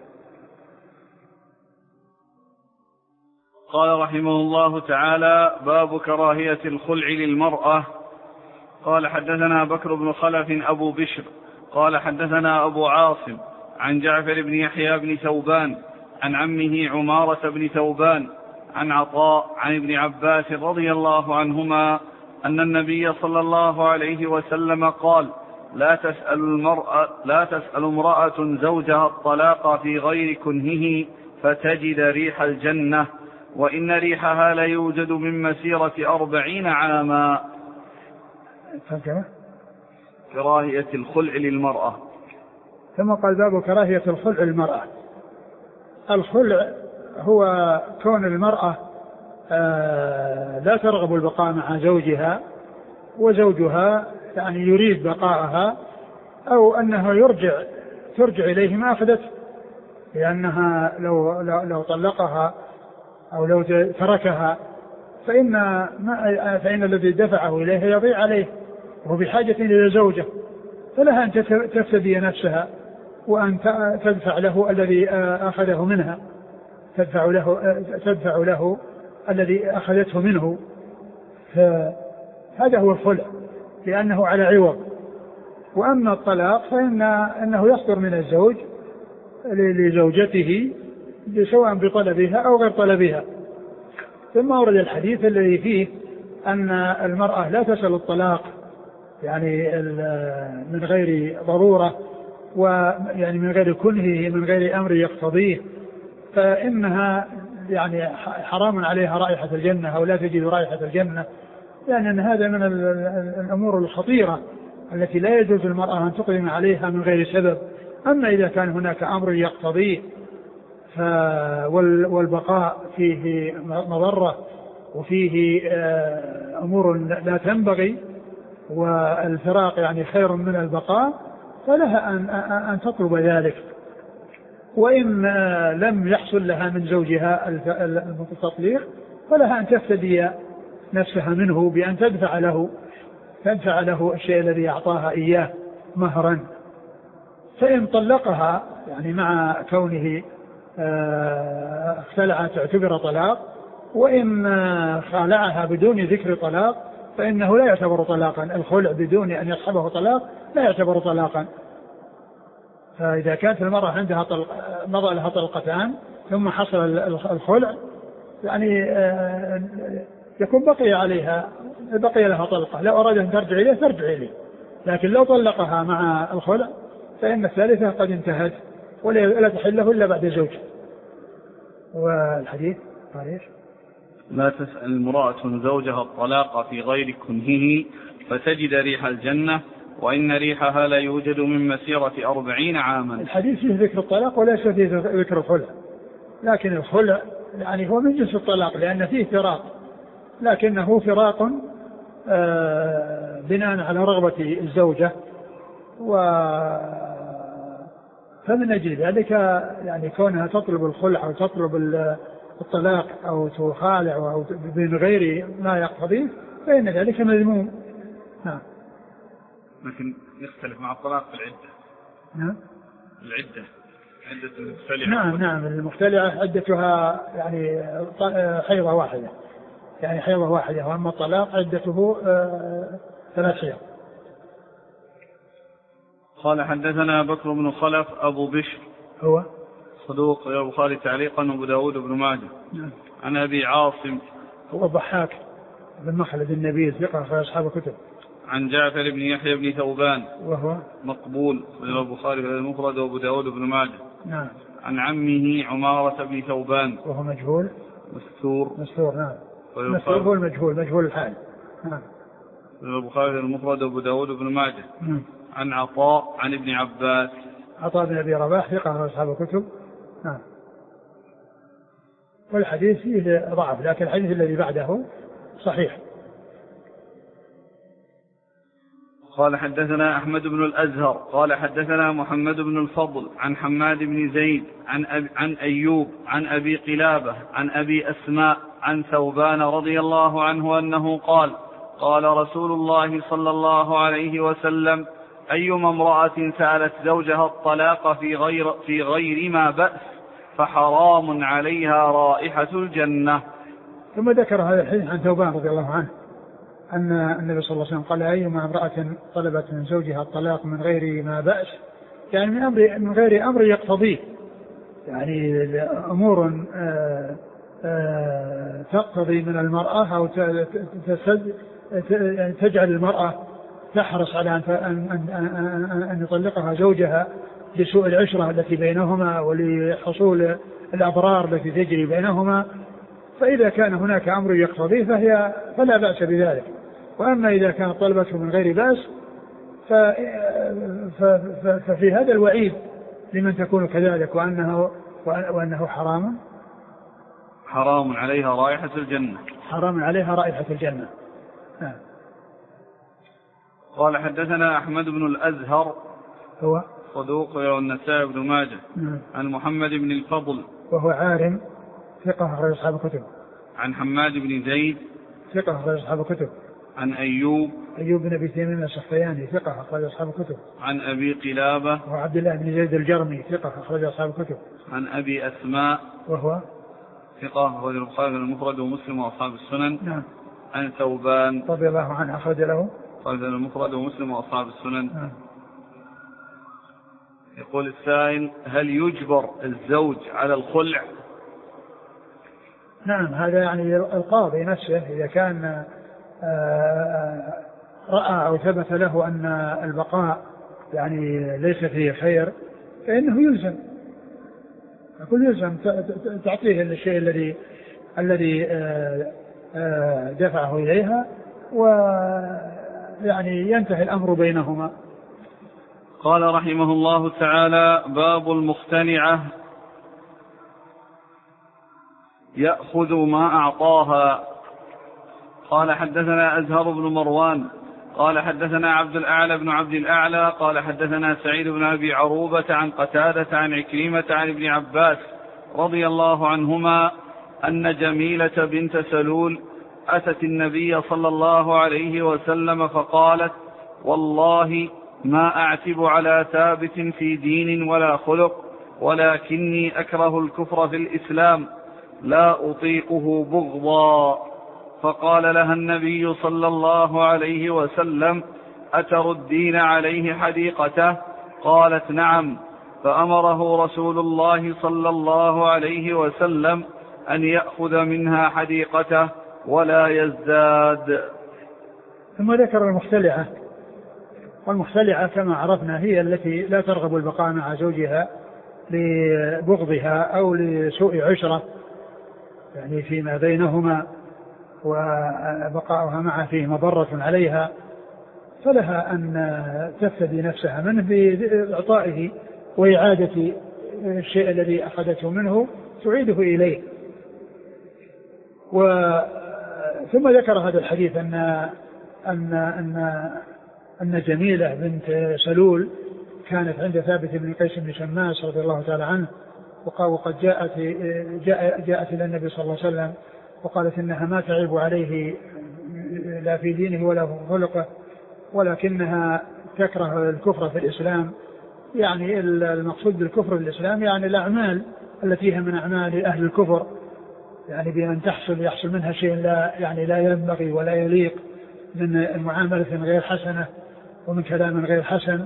A: قال رحمه الله تعالى باب كراهية الخلع للمرأة. قال حدثنا بكر بن خلف أبو بشر قال حدثنا أبو عاصم عن جعفر بن يحيى بن ثوبان عن عمه عمارة بن ثوبان عن عطاء عن ابن عباس رضي الله عنهما أن النبي صلى الله عليه وسلم قال لا تسأل المرأة لا تسأل امرأة زوجها الطلاق في غير كنهه فتجد ريح الجنة وإن ريحها ليوجد من مسيرة أربعين عاما. كراهية الخلع للمرأة.
B: ثم قال باب كراهية الخلع للمرأة. الخلع هو كون المرأة لا ترغب البقاء مع زوجها وزوجها يعني يريد بقاءها، أو أنها يرجع ترجع إليه ما أخذته، لأنها لو, لو, لو طلقها أو لو تركها فإن, فإن الذي دفعه إليه يضيع عليه وهو بحاجة إلى زوجة، فلها أن تفتدي نفسها وأن تدفع له الذي أخذه منها تدفع له, تدفع له الذي أخذته منه. فهذا هو الخلع لأنه على عوض. وأما الطلاق فإن أنه يصدر من الزوج لزوجته سواء بطلبها أو غير طلبها. ثم أورد الحديث الذي فيه أن المرأة لا تسأل الطلاق يعني من غير ضرورة ويعني من غير كنهه من غير أمر يقتضيه، فإنها يعني حرام عليها رائحة الجنة أو لا تجد رائحة الجنة، لأن يعني هذا من الأمور الخطيرة التي لا يجوز المرأة أن تقدم عليها من غير سبب. أما إذا كان هناك أمر يقتضيه والبقاء فيه مضرة وفيه أمور لا تنبغي والفراق يعني خير من البقاء، فلها أن, أن تطلب ذلك. وإن لم يحصل لها من زوجها التطليق فلها أن تفتدي نفسها منه بأن تدفع له تدفع له الشيء الذي أعطاها إياه مهرا. فإن طلقها يعني مع كونه اختلعت تعتبر طلاق، وإن خالعها بدون ذكر طلاق فإنه لا يعتبر طلاقا. الخلع بدون أن يصحبه طلاق لا يعتبر طلاقا. فإذا كانت المرأة عندها طلق مضى لها طلقتان ثم حصل الخلع يعني يكون بقي عليها بقي لها طلقة، لو أراد أن ترجع إليه ترجع إليه، لكن لو طلقها مع الخلع فإن الثالثة قد انتهت ولا تحله إلا بعد زوج. والحديث قال ايش؟
A: لا تسأل المرأة زوجها الطلاق في غير كنهه فتجد ريح الجنة وإن ريحها لا يوجد من مسيرة أربعين عاما.
B: الحديث فيه ذكر الطلاق وليس فيه ذكر الخلع، لكن الخلع يعني هو من جنس الطلاق لأن فيه فراق، لكنه فراق آه بناء على رغبة الزوجة، و فمن أجل ذلك يعني كونها تطلب الخلع أو تطلب الطلاق أو تخالع أو من غير ما يقتضيه فإن ذلك مذموم. نعم.
A: لكن يختلف مع الطلاق في العدة.
B: نعم.
A: العدة عدة المختلعة.
B: نعم نعم المختلعة عدتها يعني حيضة واحدة، يعني حيضة واحدة، وأما الطلاق عدته ثلاث حيض.
A: قال حدثنا بكر بن خلف أبو بشر
B: هو
A: صدوق يا البخاري تعليقا وأبو داود بن ماجه.
B: نعم.
A: عن أبي عاصم
B: هو ضحاك بن مخلد النبي ثقة في أصحاب الكتب.
A: عن جعفر بن يحيى بن ثوبان وهو
B: مقبول
A: من البخاري المفرد وأبو داود بن ماجه.
B: نعم.
A: عن عمه عمارة بن ثوبان
B: وهو مجهول
A: مستور
B: مستور. نعم. مستور هو المجهول مجهول الحال. نعم.
A: من البخاري المفرد وأبو داود بن ماجه.
B: نعم.
A: عن عطاء عن ابن عباس
B: عطاء بن أبي رباح ثقة في أصحاب الكتب. نعم. والحديث فيه ضعف لكن الحديث الذي بعده صحيح.
A: قال حدثنا أحمد بن الأزهر قال حدثنا محمد بن الفضل عن حماد بن زيد عن, أب عن أيوب عن أبي قلابة عن أبي أسماء عن ثوبان رضي الله عنه أنه قال قال رسول الله صلى الله عليه وسلم أيما امرأة سألت زوجها الطلاق في غير, في غير ما بأس فحرام عليها رائحة الجنة.
B: ثم ذكر هذا الحديث عن ثوبان رضي الله عنه أن النبي صلى الله عليه وسلم قال أيما امرأة طلبت من زوجها الطلاق من غير ما بأس، يعني من, أمر من غير أمر يقتضيه، يعني أمور آآ آآ تقتضي من المرأة أو تجعل المرأة تحرص على أن, أن, أن, أن يطلقها زوجها لسوء العشرة التي بينهما ولحصول الأضرار التي تجري بينهما، فإذا كان هناك أمر يقتضيه فهي فلا بأس بذلك. وأما إذا كانت طلبته من غير بأس ففي هذا الوعيد لمن تكون كذلك وأنه, وأنه حرام
A: حرام عليها رائحة الجنة
B: حرام عليها رائحة الجنة. آه.
A: قال حدثنا أحمد بن الأزهر
B: هو
A: صدوق والنسائي بن ماجه. آه. عن محمد بن الفضل
B: وهو عارم ثقة أخرج أصحاب الكتب.
A: عن حماد بن زيد
B: ثقة أخرج أصحاب الكتب.
A: عن أيوب
B: أيوب بن أبي تميم السختياني ثقة أخرج أصحاب الكتب.
A: عن أبي قلابة
B: وعبد الله بن زيد الجرمي ثقة أخرج أصحاب الكتب.
A: عن أبي أسماء وهو
B: ثقة
A: أخرج البخاري المفرد ومسلم وأصحاب السنن.
B: نعم.
A: عن ثوبان
B: رضي الله عنه أخرج له
A: أخرج المفرد ومسلم وأصحاب السنن.
B: نعم.
A: يقول السائل هل يجبر الزوج على الخلع؟
B: نعم هذا يعني القاضي نفسه إذا كان رأى أو ثبت له أن البقاء يعني ليس فيه خير فإنه يلزم يقول يلزم تعطيه الشيء الذي الذي دفعه إليها ويعني ينتهي الأمر بينهما.
A: قال رحمه الله تعالى باب المختنعة يأخذ ما أعطاها. قال حدثنا أزهر بن مروان قال حدثنا عبد الأعلى بن عبد الأعلى قال حدثنا سعيد بن أبي عروبة عن قتادة عن عكرمة عن ابن عباس رضي الله عنهما أن جميلة بنت سلول أتت النبي صلى الله عليه وسلم فقالت والله ما أعتب على ثابت في دين ولا خلق، ولكني أكره الكفر في الإسلام لا أطيقه بغضا. فقال لها النبي صلى الله عليه وسلم: أتردين عليه حديقته؟ قالت: نعم. فأمره رسول الله صلى الله عليه وسلم أن يأخذ منها حديقته ولا يزداد.
B: ثم ذكر المختلعة، والمختلعة كما عرفنا هي التي لا ترغب البقاء مع زوجها لبغضها أو لسوء عشرة يعني فيما بينهما، وبقاؤها معه فيه مضرة عليها، فلها أن تفتدي نفسها منه بإعطائه وإعادة الشيء الذي أخذته منه تعيده إليه. و ثم ذكر هذا الحديث أن أن أن أن جميلة بنت سلول كانت عند ثابت بن قيس بن شماس رضي الله تعالى عنه، وقد جاءت جاء جاءت إلى النبي صلى الله عليه وسلم وقالت إنها ما تعيب عليه لا في دينه ولا في خلقه، ولكنها تكره الكفر في الإسلام. يعني المقصود بالكفر في الإسلام يعني الأعمال التي هي من أعمال أهل الكفر، يعني بأن تحصل يحصل منها شيء لا يعني لا ينبغي ولا يليق من معاملة غير حسنة ومن كلام غير حسن.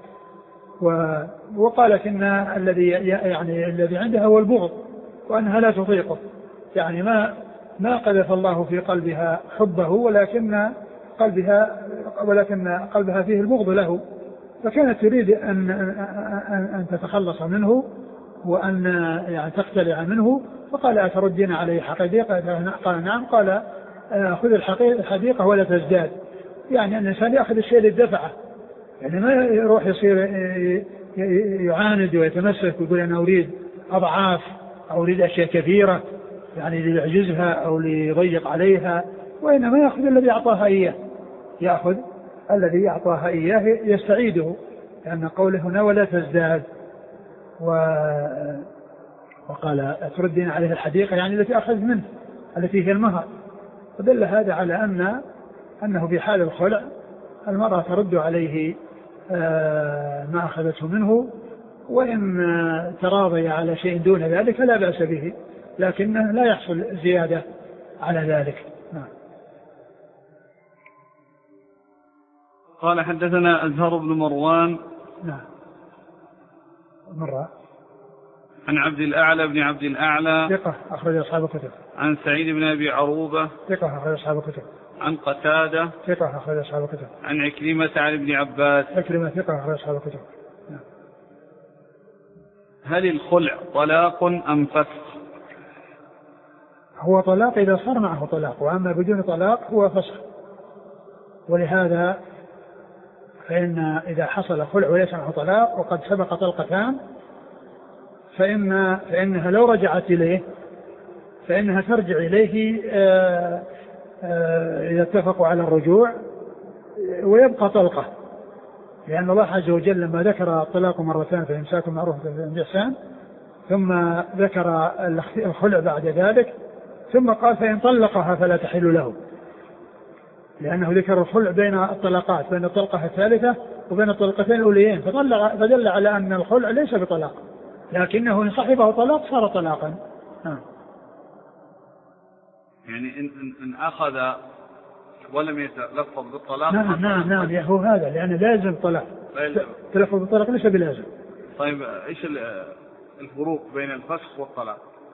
B: وقالت إن الذي يعني الذي عندها هو البغض، وأنها لا تطيقه، يعني ما ما قذف الله في قلبها حبه، ولكن قلبها ولكن قلبها فيه البغض له، فكانت تريد أن أن تتخلص منه وأن يعني تقتلع منه. فقال: أتردين عليه حديقة؟ قال: نعم. قال: خذ الحديقة ولا تزداد. يعني أن الإنسان يأخذ الشيء للدفعة، يعني ما يروح يصير يعاند ويتمسك ويقول أنا أريد أضعاف أو أريد أشياء كثيرة يعني ليعجزها أو ليضيق عليها، وإنما يأخذ الذي أعطاها إياه، يأخذ الذي أعطاها إياه يستعيده، لأن قوله هنا ولا تزداد. و... وقال: أتردين عليه الحديقة يعني التي أخذ منه التي هي المهر. فدل هذا على أن أنه في حال الخلع المرأة ترد عليه ما أخذته منه، وإن تراضي على شيء دون ذلك لا بأس به، لكنه لا يحصل زيادة على ذلك. نعم.
A: قال: حدثنا أزهر بن مروان.
B: نعم. مرة.
A: عن عبد الأعلى بن عبد الأعلى
B: ثقة أخرج أصحاب الكتب.
A: عن سعيد بن أبي عروبة
B: ثقة أخرج أصحاب الكتب.
A: عن قتادة
B: ثقة أخرج أصحاب الكتب.
A: عن عكرمة عن ابن عباس.
B: عكرمة ثقة أخرج أصحاب الكتب. نعم.
A: هل الخلع طلاق أم فسخ؟
B: هو طلاق إذا صار معه طلاق، وأما بدون طلاق هو فسخ. ولهذا فإن إذا حصل خلع وليس معه طلاق وقد سبق طلقتان فإن فإنها لو رجعت إليه فإنها ترجع إليه آآ آآ إذا اتفقوا على الرجوع ويبقى طلقة، لأن الله عز وجل لما ذكر الطلاق مرتان فإمساك معروف بإحسان ثم ذكر الخلع بعد ذلك ثم قال: فإن طلقها فلا تحل له، لأنه ذكر الخلع بين الطلاقات، بين الطلقة الثالثة وبين الطلقتين الأوليين، فدل على أن الخلع ليس بطلاق، لكنه إن صحبه طلاق صار طلاقا. نعم.
A: يعني إن, إن أخذ ولم يتلفظ بالطلاق.
B: نعم نعم نعم هو هذا، لأنه لازم طلاق، تلفظ بالطلاق ليس بلازم.
A: طيب إيش الفروق بين الفسخ والطلاق؟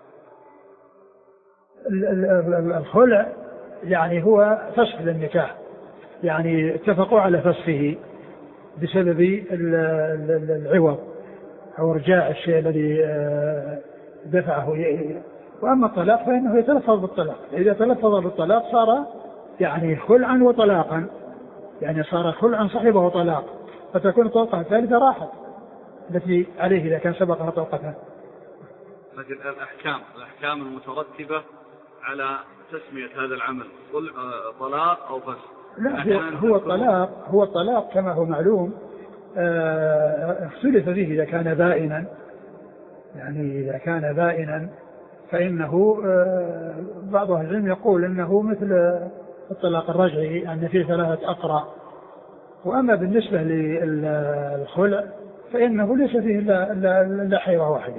B: الخلع يعني هو فسخ للنكاح، يعني اتفقوا على فسخه بسبب العوض أو رجاع الشيء الذي دفعه إليه. وأما الطلاق فإنه يتلفظ بالطلاق، إذا تلفظ بالطلاق صار يعني خلعا وطلاقا، يعني صار خلعا صاحبه طلاق، فتكون الطلقة الثالثة راحت التي عليه إذا كان سبقها طلقتها.
A: لكن الأحكام الأحكام المترتبة على تسمية هذا العمل طلاق أو فسخ؟
B: لا، هو, هو الطلاق هو الطلاق كما هو معلوم اختلف فيه إذا كان بائنا، يعني إذا كان بائنا فإنه بعض أهل العلم يقول إنه مثل الطلاق الرجعي، أن فيه ثلاثة أقرأ، وأما بالنسبة للخلع فإنه ليس فيه إلا حيرة واحدة.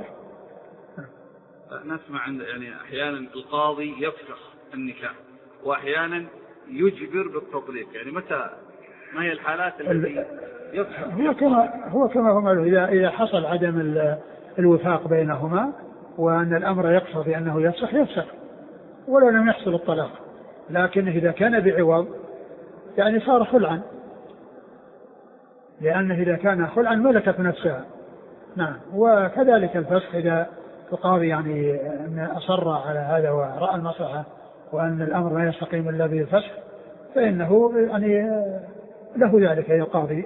A: نسمع عند يعني أحيانا القاضي يفسخ النكاح وأحيانا يجبر بالتطليق، يعني متى ما هي الحالات التي يفسخ؟
B: هو كما هو كما هو معلوم، إذا إذا حصل عدم الوفاق بينهما وأن الأمر يقتضي أنه يفسخ يفسخ ولو لم يحصل الطلاق، لكن إذا كان بعوض يعني صار خلعا، لأنه إذا كان خلعا ملكت نفسها. نعم. وكذلك الفسخ إذا القاضي يعني أصر على هذا ورأى المصلحة وأن الأمر لا يستقيم إلا بالفسخ فإنه يعني له ذلك أي القاضي.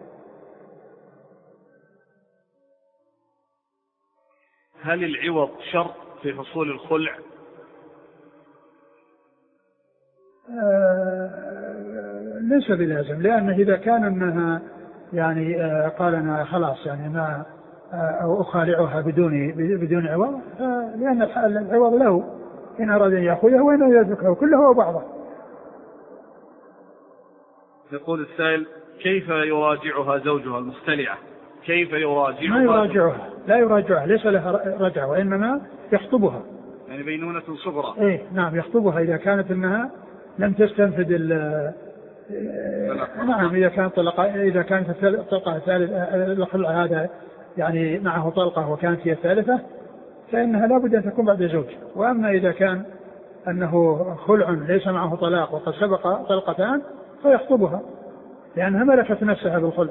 A: هل العوض شرط في حصول الخلع؟
B: آه ليس بلازم، لأنه إذا كان أنها يعني آه قال أنا خلاص يعني ما أو أخالعها بدون بدون عوض، لأن العوض له إن أراد أن يأخذه وإن أراد أن يتركه كله وبعضه.
A: يقول السائل: كيف يراجعها زوجها المختلعة؟ كيف يراجعها؟
B: ما يراجعها، لا يراجعها، ليس لها رجعة وإنما يخطبها،
A: يعني بينونة صغرى.
B: إيه نعم، يخطبها إذا كانت أنها لم تستنفذ ال نعم إذا كانت طلقة، إذا كانت الطلقة الثالثة الخلع هذا يعني معه طلقة وكانت هي الثالثة فإنها لا بد أن تكون بعد زوج. وأما إذا كان أنه خلع ليس معه طلاق وقد سبق طلقتان فيخطبها لأنها ملكت نفسها بالخلع.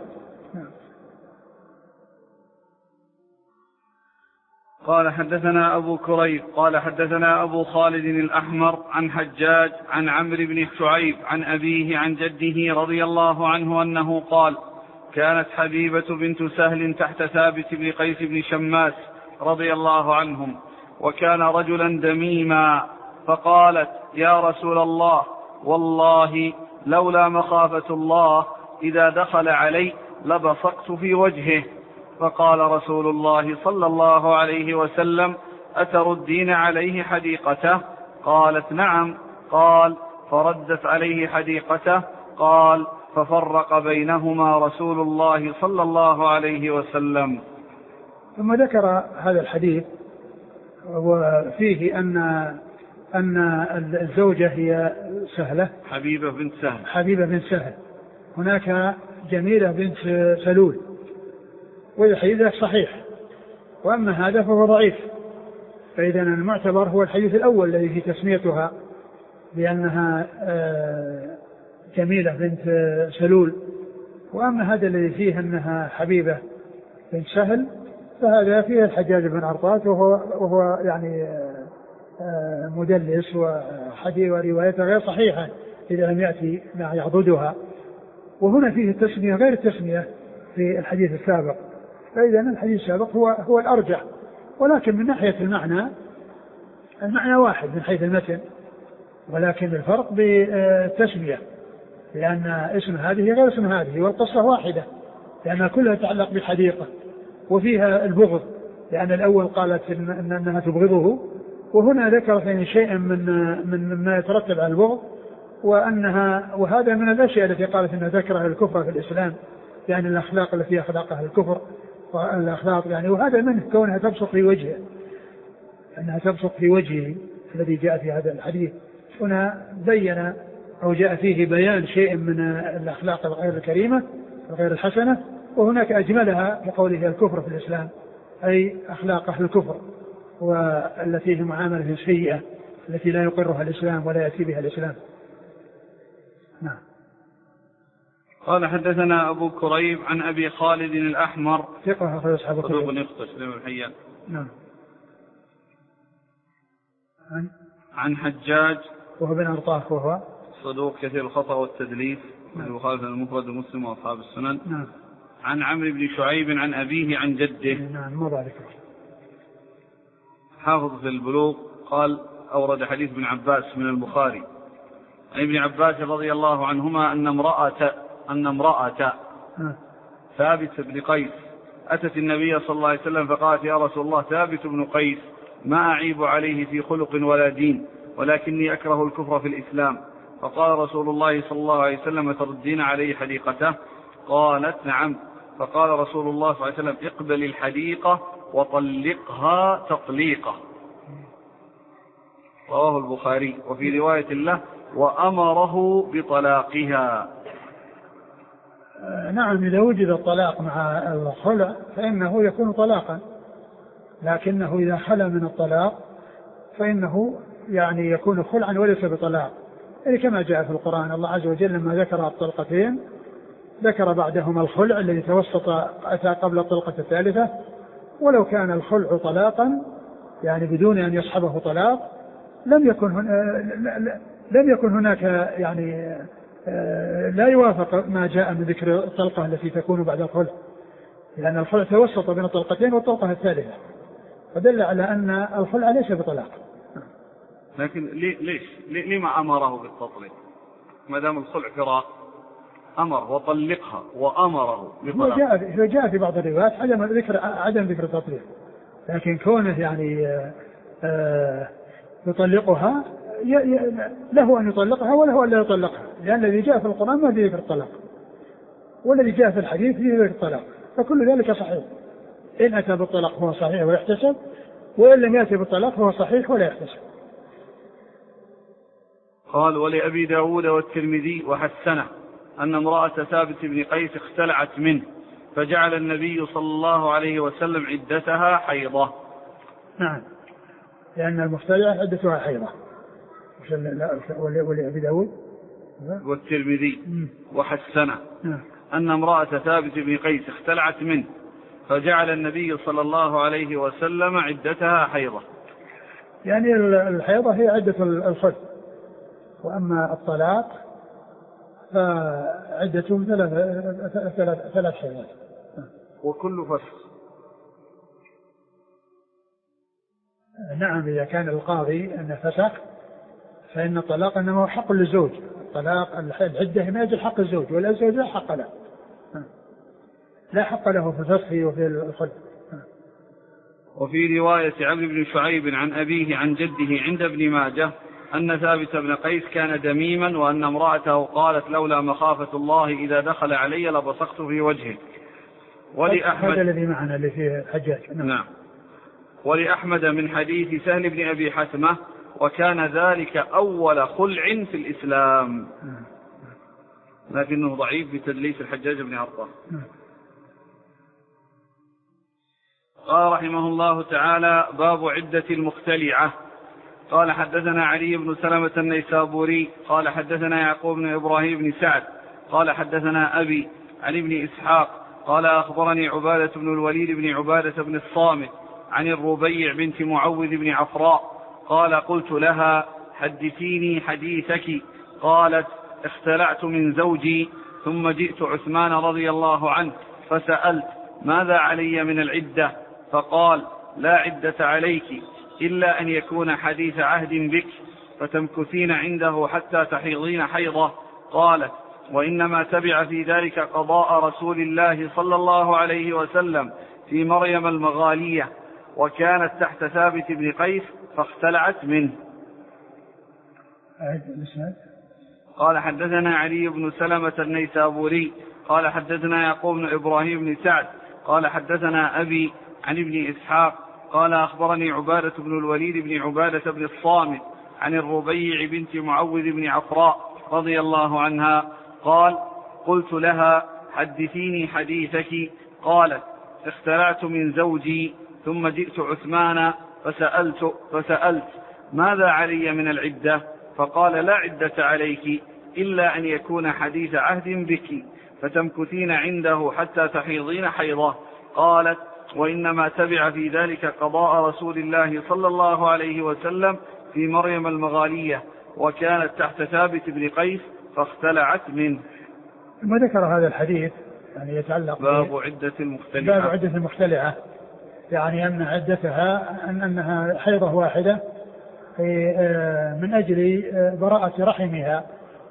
A: قال حدثنا أبو كريب قال حدثنا أبو خالد الأحمر عن حجاج عن عمرو بن شعيب عن أبيه عن جده رضي الله عنه أنه قال: كانت حبيبة بنت سهل تحت ثابت بن قيس بن شماس رضي الله عنهم، وكان رجلا دميما، فقالت: يا رسول الله، والله لولا مخافة الله إذا دخل علي لبصقت في وجهه. فقال رسول الله صلى الله عليه وسلم: أتردين عليه حديقته؟ قالت: نعم. قال: فردت عليه حديقته. قال: ففرق بينهما رسول الله صلى الله عليه وسلم.
B: ثم ذكر هذا الحديث وفيه أن أن الزوجة هي سهلة
A: حبيبة بنت سهل
B: حبيبة بنت سهل هناك جميلة بنت سلول، والحديث صحيح، وأما هذا فهو ضعيف. فإذا المعتبر هو الحديث الأول الذي في تسميتها بأنها جميلة بنت سلول، وأما هذا الذي فيه أنها حبيبة بنت سهل فهذا فيه الحجاج بن أرطاة وهو, وهو يعني مدلس وحديث وروايته غير صحيحة إذا لم يأتي ما يعضدها. وهنا فيه التسمية غير التسمية في الحديث السابق، فإذا الحديث السابق هو, هو الأرجح، ولكن من ناحية المعنى المعنى واحد من حيث المتن، ولكن الفرق بالتسمية، لأن اسم هذه غير اسم هذه، والقصة واحدة لأنها كلها تتعلق بالحديقة وفيها البغض، لأن الأول قالت إن أنها تبغضه، وهنا ذكرت يعني شيئا من من ما يترتب على البغض، وأنها وهذا من الأشياء التي قالت أنها تكره الكفر في الإسلام، يعني الأخلاق التي أخلاقها الكفر والأخلاق يعني، وهذا منه كونها تبصق في وجهه، أنها تبصق في وجهه الذي جاء في هذا الحديث. هنا بين أو جاء فيه بيان شيء من الأخلاق الغير الكريمة الغير الحسنة، وهناك أجملها بقوله الكفر في الإسلام، أي أخلاق أهل الكفر والتي هي معاملة سيئة التي لا يقرها الإسلام ولا يأتي بها الإسلام. نعم.
A: قال حدثنا أبو كريب عن أبي خالد الأحمر
B: ثقة أخرج أصحاب الكتب.
A: يختص له الحيان.
B: نعم.
A: عن عن حجاج
B: وهو بن أرطاة وهو
A: صدوق كثير الخطأ والتدليس، البخاري في المفرد ومسلم وأصحاب السنن.
B: نعم.
A: عن عمرو بن شعيب عن أبيه عن جده.
B: نعم ما ذلك.
A: حافظ في البلوغ قال أورد حديث ابن عباس من البخاري عن ابن عباس رضي الله عنهما أن امرأة أن امرأة ثابت بن قيس أتت النبي صلى الله عليه وسلم فقالت: يا رسول الله، ثابت بن قيس ما أعيب عليه في خلق ولا دين، ولكني أكره الكفر في الإسلام. فقال رسول الله صلى الله عليه وسلم: تردين عليه حديقته؟ قالت نعم. فقال رسول الله صلى الله عليه وسلم اقبل الحديقة وطلقها تطليقة. رواه البخاري. وفي رواية له وأمره بطلاقها.
B: نعم إذا وجد الطلاق مع الخلع فإنه يكون طلاقا، لكنه إذا خلى من الطلاق فإنه يعني يكون خلعا وليس بطلاق، يعني كما جاء في القرآن الله عز وجل لما ذكر الطلقتين ذكر بعدهما الخلع الذي توسط أتى قبل الطلقة الثالثة، ولو كان الخلع طلاقا يعني بدون أن يصحبه طلاق لم يكن لم يكن هناك يعني لا يوافق ما جاء من ذكر الطلقة التي تكون بعد الخلع، لأن الخلع توسط بين الطلقتين والطلقة الثالثة، فدل على أن الخلع ليس بطلاق.
A: لكن ليش لما أمره بالتطليق ما دام الخلع فراق؟ أمر وطلقها وأمره بطلاق.
B: جاء جاء في بعض الروايات عدم ذكر عدم ذكر التطليق، لكن كونه يعني آه يطلقها له أن يطلقها وله أن لا يطلقها، لأن الذي جاء في القرآن ما فيه ذكر الطلاق، والذي جاء في الحديث فيه ذكر الطلاق، فكل ذلك صحيح. إن أتى بالطلاق هو صحيح ويحتسب، وإن لم يأتي بالطلاق هو صحيح ولا يحتسب.
A: قال ولأبي داود والترمذي وحسنه أن امرأة ثابت بن قيس اختلعت منه فجعل النبي صلى الله عليه وسلم عدتها حيضة.
B: نعم، لأن المختلعة عدتها حيضة. ولأبي داود
A: والترمذي وحسنه أن امرأة ثابت بن قيس اختلعت منه فجعل النبي صلى الله عليه وسلم عدتها حيضة.
B: يعني الحيضة هي عدة الخلع، وأما الطلاق فعدته ثلاث ثلاث ثلاث حيضات.
A: وكل فسخ.
B: نعم، إذا كان القاضي أن فسخ فإن الطلاق إنما هو حق للزوج، الطلاق العدة ما يجل حق الزوج، ولا الزوج لا حق له، لا حق له في الفسخ وفي الخلع.
A: وفي رواية عمرو بن شعيب عن أبيه عن جده عند ابن ماجه أن ثابت بن قيس كان دميما، وأن امرأته قالت لولا مخافة الله إذا دخل علي لبصقت في وجهه. ولأحمد
B: هذا الذي معنا اللي فيه الحجاج.
A: نعم. نعم. ولأحمد من حديث سهل بن أبي حثمة وكان ذلك أول خلع في الإسلام، لكنه ضعيف بتدليس الحجاج بن عرطة. قال رحمه الله تعالى باب عدة المختلعة. قال حدثنا علي بن سلمة النيسابوري قال حدثنا يعقوب بن إبراهيم بن سعد قال حدثنا أبي عن ابن إسحاق قال أخبرني عبادة بن الوليد بن عبادة بن الصامت عن الربيع بنت معوذ بن عفراء قال قلت لها حدثيني حديثك، قالت اختلعت من زوجي ثم جئت عثمان رضي الله عنه فسألت ماذا علي من العدة، فقال لا عدة عليك إلا أن يكون حديث عهد بك فتمكثين عنده حتى تحيضين حيضة. قالت وإنما تبع في ذلك قضاء رسول الله صلى الله عليه وسلم في مريم المغالية وكانت تحت ثابت بن قيس فاختلعت منه. قال حدثنا علي بن سلمة النيسابوري قال حدثنا يعقوب بن إبراهيم بن سعد قال حدثنا أبي عن ابن إسحاق قال أخبرني عبادة بن الوليد بن عبادة بن الصامت عن الربيع بنت معوذ بن عفراء رضي الله عنها قال قلت لها حدثيني حديثك، قالت اختلعت من زوجي ثم جئت عثمان فسألت, فسألت ماذا علي من العدة، فقال لا عدة عليك إلا أن يكون حديث عهد بك فتمكثين عنده حتى تحيضين حيضة. قالت وإنما تبع في ذلك قضاء رسول الله صلى الله عليه وسلم في مريم المغالية وكانت تحت ثابت بن قيس فاختلعت منه.
B: ما ذكر هذا الحديث يعني يتعلق
A: باب عدة المختلعة.
B: باب عدة المختلعة يعني أن عدتها أن أنها حيضة واحدة من أجل براءة رحمها.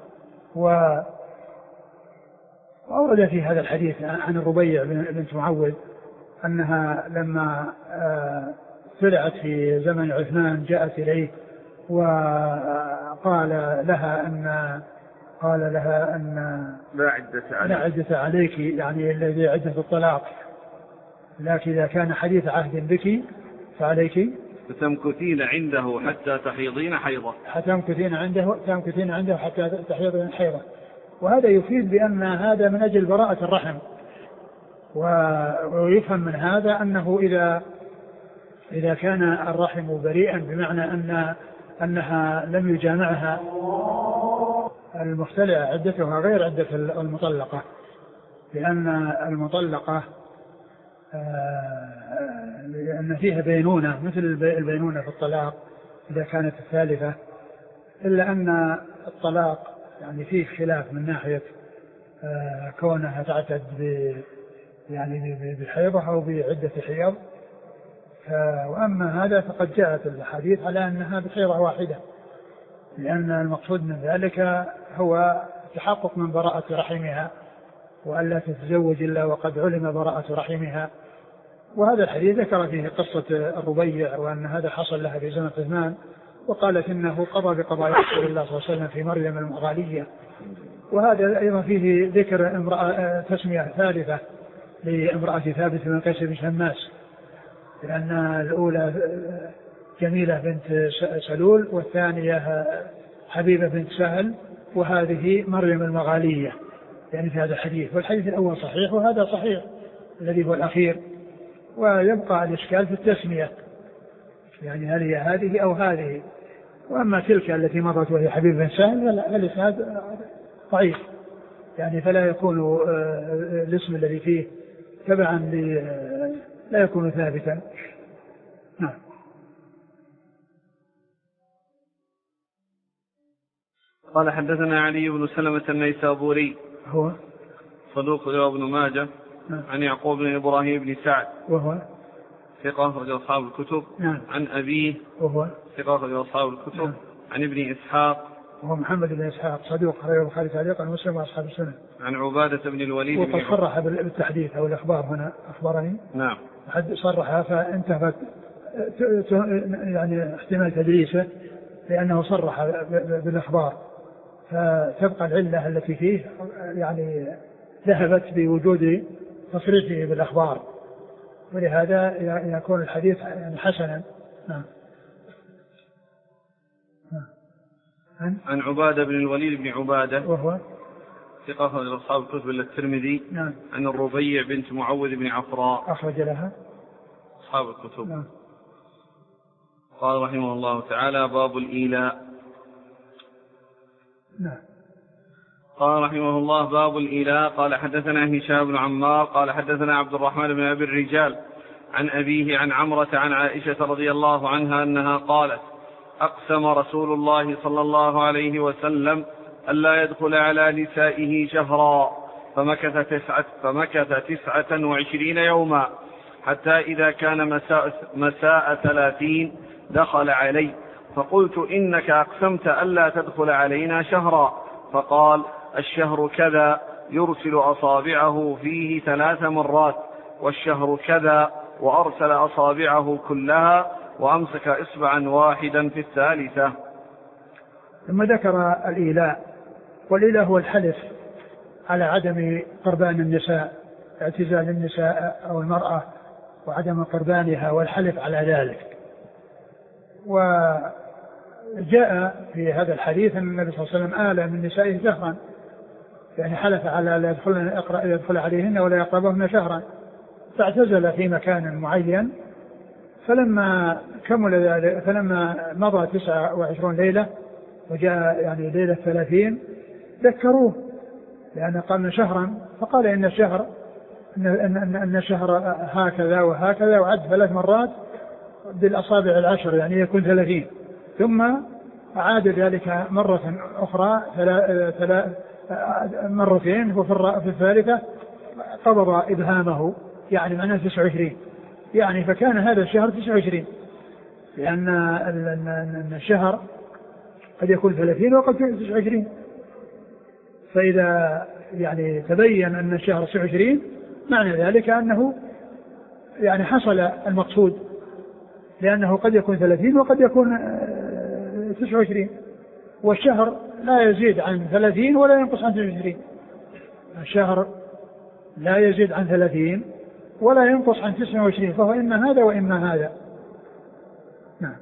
B: وأورد في هذا الحديث عن الربيع بنت معوذ أنها لما طلعت في زمن عثمان جاءت إليه وقال لها أن قال لها أن
A: لا عدة عليك,
B: لا عدة عليك يعني الذي عدة الطلاق، لكن إذا كان حديث عهد بك فعليك
A: فتمكثين عنده حتى تحيضين حيضة
B: تمكثين عنده تمكثين عنده حتى تحيضين حيضة. وهذا يفيد بأن هذا من أجل براءة الرحم، ويفهم من هذا أنه إذا إذا كان الرحم بريئا بمعنى أن أنها لم يجامعها المختلعة عدتها غير عدة المطلقة، لأن المطلقة لأن فيها بينونة مثل البينونة في الطلاق إذا كانت الثالثة، إلا أن الطلاق يعني فيه خلاف من ناحية كونها تعتد يعني بحيضة أو بعدة حيض. وأما هذا فقد جاءت الحديث على أنها بحيضة واحدة، لأن المقصود من ذلك هو تحقق من براءة رحمها وألا تتزوج إلا وقد علم براءة رحمها. وهذا الحديث ذكر فيه قصة الربيع وأن هذا حصل لها في زمن عثمان، وقالت إنه قضى بقضاء رسول الله صلى الله عليه وسلم في مريم المغالية. وهذا أيضا فيه ذكر امرأة تسمية ثالثة لامرأة ثابت بن قيس بن شماس، لأن الأولى جميلة بنت سلول والثانية حبيبة بنت سهل وهذه مريم المغالية يعني في هذا الحديث. والحديث الأول صحيح وهذا صحيح الذي هو الأخير، ويبقى الإشكال في التسمية يعني هل هي هذه أو هذه. وأما تلك التي مضت وهي حبيبة بن سهل فالإسناد ضعيف يعني فلا يكون الاسم الذي فيه تبعا لا يكون ثابتا. نعم.
A: قال حدثنا علي بن سلمة النيسابوري
B: هو
A: صدوق له ابن ماجه
B: نعم.
A: عن يعقوب بن إبراهيم بن سعد
B: وهو
A: ثقة أخرج أصحاب الكتب
B: نعم.
A: عن أبيه
B: وهو
A: ثقة أخرج أصحاب الكتب
B: نعم.
A: عن ابن إسحاق
B: وهو محمد بن إسحاق صدوق أخرجه البخاري تعليقا ومسلم وأصحاب السنن
A: عن عبادة بن الوليد
B: وقد صرح بالتحديث أو الإخبار هنا أخبرني
A: نعم
B: حد صرح فانتهت يعني احتمال تدريسه لأنه صرح بالإخبار، فتبقى العلة التي فيه يعني ذهبت بوجود تصريحه بالأخبار، ولهذا يكون الحديث يعني حسنا. نعم.
A: عن, عن عبادة بن الوليد بن عبادة
B: وهو
A: ثقة أخرج أصحاب الكتب إلا الترمذي
B: نعم.
A: عن الربيع بنت معوذ بن عفراء
B: أخرج لها
A: أصحاب الكتب
B: نعم.
A: قال رحمه الله تعالى باب الإيلاء.
B: نعم.
A: قال رحمه الله باب الإيلاء. قال حدثنا هشام بن عمار قال حدثنا عبد الرحمن بن أبي الرجال عن أبيه عن عمرة عن عائشة رضي الله عنها أنها قالت أقسم رسول الله صلى الله عليه وسلم ألا يدخل على نسائه شهرا فمكث تسعة, فمكث تسعة وعشرين يوما حتى إذا كان مساء, مساء ثلاثين دخل علي فقلت إنك أقسمت ألا تدخل علينا شهرا، فقال الشهر كذا يرسل أصابعه فيه ثلاث مرات، والشهر كذا وأرسل أصابعه كلها وأمسك إصبعا واحدا في الثالثة.
B: ثم ذكر الإيلاء، والإيلاء هو الحلف على عدم قربان النساء، اعتزال النساء أو المرأة وعدم قربانها والحلف على ذلك. وجاء في هذا الحديث أن النبي صلى الله عليه وسلم آل من نسائه شهرا، يعني حلف على لا يدخل, يدخل عليهن ولا يقربهن شهرا، فاعتزل في مكان معين. فلما كمل ذلك فلما مضى تسعة وعشرون ليلة وجاء يعني ليلة ثلاثين ذكروه، لأن قالنا شهرا، فقال إن الشهر إن, إن, إن الشهر هكذا وهكذا، وعد ثلاث مرات بالأصابع العشر يعني يكون ثلاثين، ثم أعاد ذلك مرة أخرى ثلاث مرتين، وفي الثالثة قبض إبهامه يعني معناه تسعة وعشرين، يعني فكان هذا الشهر تسعة وعشرين، لأن الشهر قد يكون ثلاثين وقد يكون تسعة وعشرين. فإذا يعني تبين أن الشهر تسعة وعشرين معنى ذلك أنه يعني حصل المقصود، لأنه قد يكون ثلاثين وقد يكون تسعة وعشرين. والشهر لا يزيد عن ثلاثين ولا ينقص عن عشرين. الشهر لا يزيد عن ثلاثين ولا ينقص عن تسعة وعشرين، فهو إما هذا وإما هذا. نعم.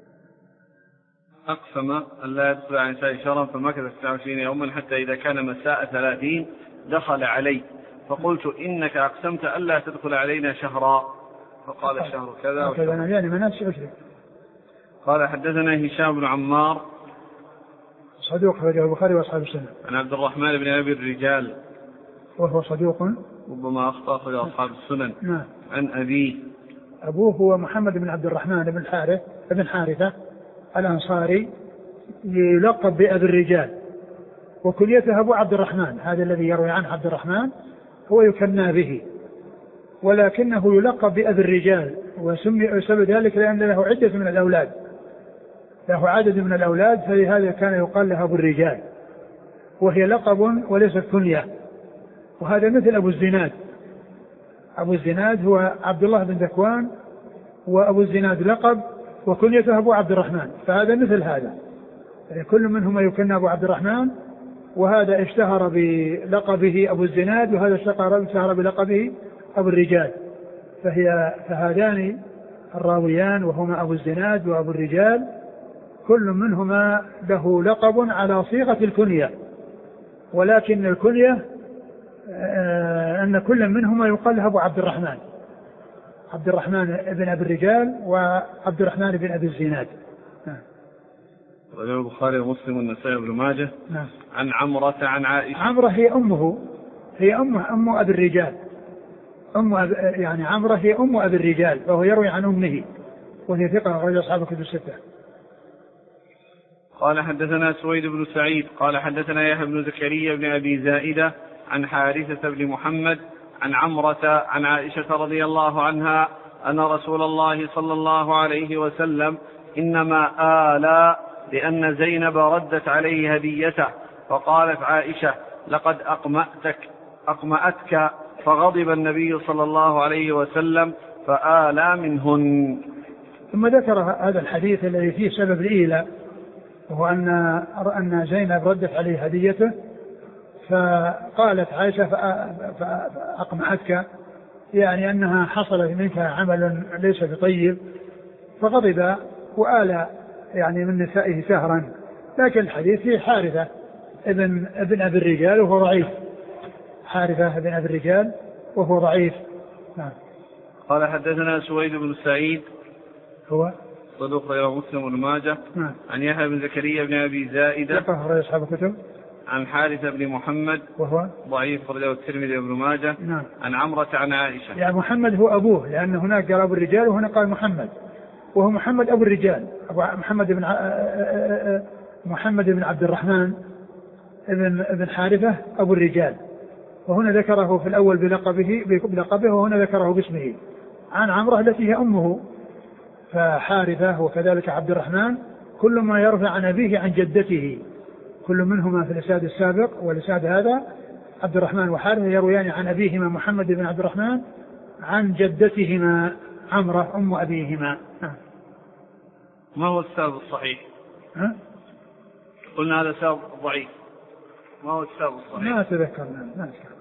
A: أقسم أن لا يدخل عن نساء شهرا فمكث تسعة وعشرين يوما حتى إذا كان مساء ثلاثين دخل علي فقلت إنك أقسمت أن لا تدخل علينا شهرا، فقال الشهر كذا وكذا.
B: يعني مناسك عشرين.
A: قال حدثنا هشام بن عمار
B: صدوق أخرجه البخاري وأصحاب السنة.
A: عن عبد الرحمن بن أبي الرجال
B: وهو صدوق
A: ربما أخطأ أخرج أصحاب السنن.
B: نعم.
A: عن أبيه
B: أبوه هو محمد بن عبد الرحمن بن حارث بن حارثة الأنصاري يلقب بأبي الرجال، وكنيته أبو عبد الرحمن، هذا الذي يروي عنه عبد الرحمن هو يكنى به، ولكنه يلقب بأبي الرجال، وسمي سبب ذلك لأن له عدة من الأولاد، له عدد من الأولاد، فلهذا كان يقال له أبو الرجال، وهي لقب وليست كنية. وهذا مثل أبو الزناد. أبو الزناد هو عبد الله بن ذكوان، وأبو الزناد لقب وكنيته أبو عبد الرحمن، فهذا مثل هذا، يعني كل منهما يكنى أبو عبد الرحمن، وهذا اشتهر بلقبه أبو الزناد، وهذا اشتهر بلقبه أبو الرجال. فهي فهذان الراويان وهما أبو الزناد وأبو الرجال كل منهما له لقب على صيغة الكنية، ولكن الكنية أن كل منهما يقال له أبو عبد الرحمن، عبد الرحمن بن أبي الرجال وعبد الرحمن بن أبي الزناد.
A: رجل البخاري ومسلم والنسائي وابن ماجه.
B: نعم.
A: عن عمرة عن عائشة.
B: عمرة هي أمه، هي أمه أم أبي الرجال، أم أب... يعني عمرة هي أم أبي الرجال، فهو يروي عن أمه، وهي ثقة رجل أصحاب الكتب الستة.
A: قال حدثنا سويد بن سعيد قال حدثنا يحيى بن زكريا بن أبي زائدة عن حارثة بن محمد عن عمرة عن عائشة رضي الله عنها أن رسول الله صلى الله عليه وسلم إنما آلى لأن زينب ردت عليه هديته، فقالت عائشة لقد أقمأتك أقمأتك فغضب النبي صلى الله عليه وسلم فآلى منهن.
B: ثم ذكر هذا الحديث الذي فيه سبب الإيلاء، وهو أن أن زينب ردت عليه هديته، فقالت عائشة فأقمعتك، يعني أنها حصل منك عمل ليس بطيب، فغضب وآل يعني من نسائه سهرا. لكن الحديث فيه حارثة ابن ابن أبي الرجال وهو ضعيف، حارثة ابن أبي الرجال وهو ضعيف. نعم.
A: قال حدثنا سويد بن سعيد
B: هو
A: صدوق غير مسلم بن ماجه.
B: نعم.
A: عن يحيى بن زكريا بن أبي زائدة
B: ثقة أصحاب الكتب.
A: عن حارثة بن محمد وهو ضعيف رجل الترمذي وابن ماجه.
B: نعم.
A: عن عمرة عن عائشة.
B: يعني محمد هو أبوه، لأن هناك قال أبو الرجال وهنا قال محمد، وهو محمد أبو الرجال، أبو محمد بن محمد بن عبد الرحمن ابن ابن حارثة أبو الرجال، وهنا ذكره في الأول بلقبه بلقبه وهنا ذكره باسمه. عن عمرة التي هي أمه، فحارثة وكذلك عبد الرحمن كل ما يرفع عن أبيه عن جدته، كل منهما في الإسناد السابق والإسناد هذا عبد الرحمن وحارثة يرويان عن أبيهما محمد بن عبد الرحمن عن جدتهما عمرة أم أبيهما.
A: ما هو السبب الصحيح؟
B: ها؟
A: قلنا هذا سبب ضعيف، ما هو السبب الصحيح؟
B: ما تذكرنا ما تذكر.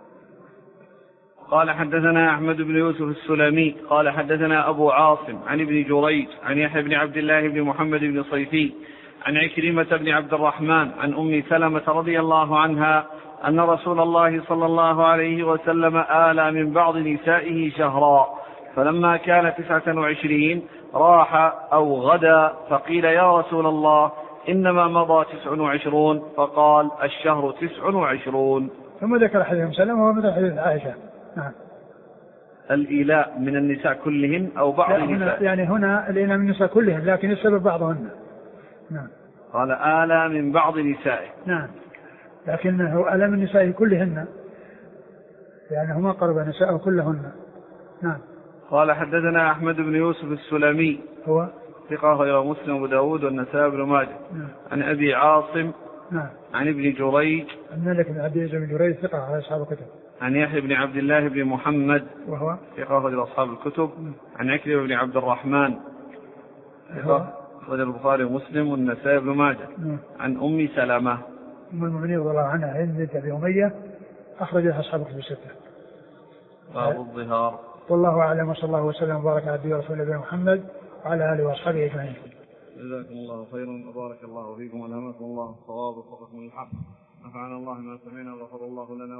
A: قال حدثنا أحمد بن يوسف السلمي قال حدثنا أبو عاصم عن ابن جريج عن يحيى بن عبد الله بن محمد بن صيفي عن عكرمة بن عبد الرحمن عن أم سلمة رضي الله عنها أن رسول الله صلى الله عليه وسلم آلى من بعض نسائه شهرا، فلما كان تسعة وعشرين راح أو غدا، فقيل يا رسول الله إنما مضى تسع وعشرون، فقال الشهر تسع وعشرون.
B: ثم ذكر حديث أم سلمة ومثل حديث عائشة. نعم.
A: الإيلاء من النساء كلهن أو بعض النساء؟
B: يعني هنا الإيلاء من النساء كلهن، لكن السبب بعضهن. نعم.
A: قال آلى من بعض نسائه.
B: نعم، لكنه آلى من نسائه كلهن، يعني ما قرب نسائه كلهن. نعم.
A: قال حدثنا أحمد بن يوسف السلمي
B: هو
A: ثقة غير مسلم وأبو داود والنسائي بن ماجه.
B: نعم.
A: عن أبي عاصم.
B: نعم.
A: عن ابن جريج.
B: عن مالك بن عبد العزيز بن جريج ثقة على أصحاب الكتب.
A: عن يحيى بن عبد الله بن محمد وهو ثقة غير أصحاب الكتب. نعم. عن عكرمة بن عبد الرحمن
B: هو
A: أخرج البخاري ومسلم والنسائي بن ماجه. عن أم سلمة
B: أم المؤمنين رضي الله عنها هند بنت أبي أمية أخرجها أصحاب الكتب الستة.
A: باب الظهار.
B: والله أعلم وصلى الله وسلم وبارك على عبده ورسوله نبينا محمد وعلى آله وأصحابه أجمعين.
A: جزاكم الله خيرا وبارك الله فيكم وألهمكم الله الصواب ووفقكم للحق. نفعنا الله ما سمعنا وغفر الله لنا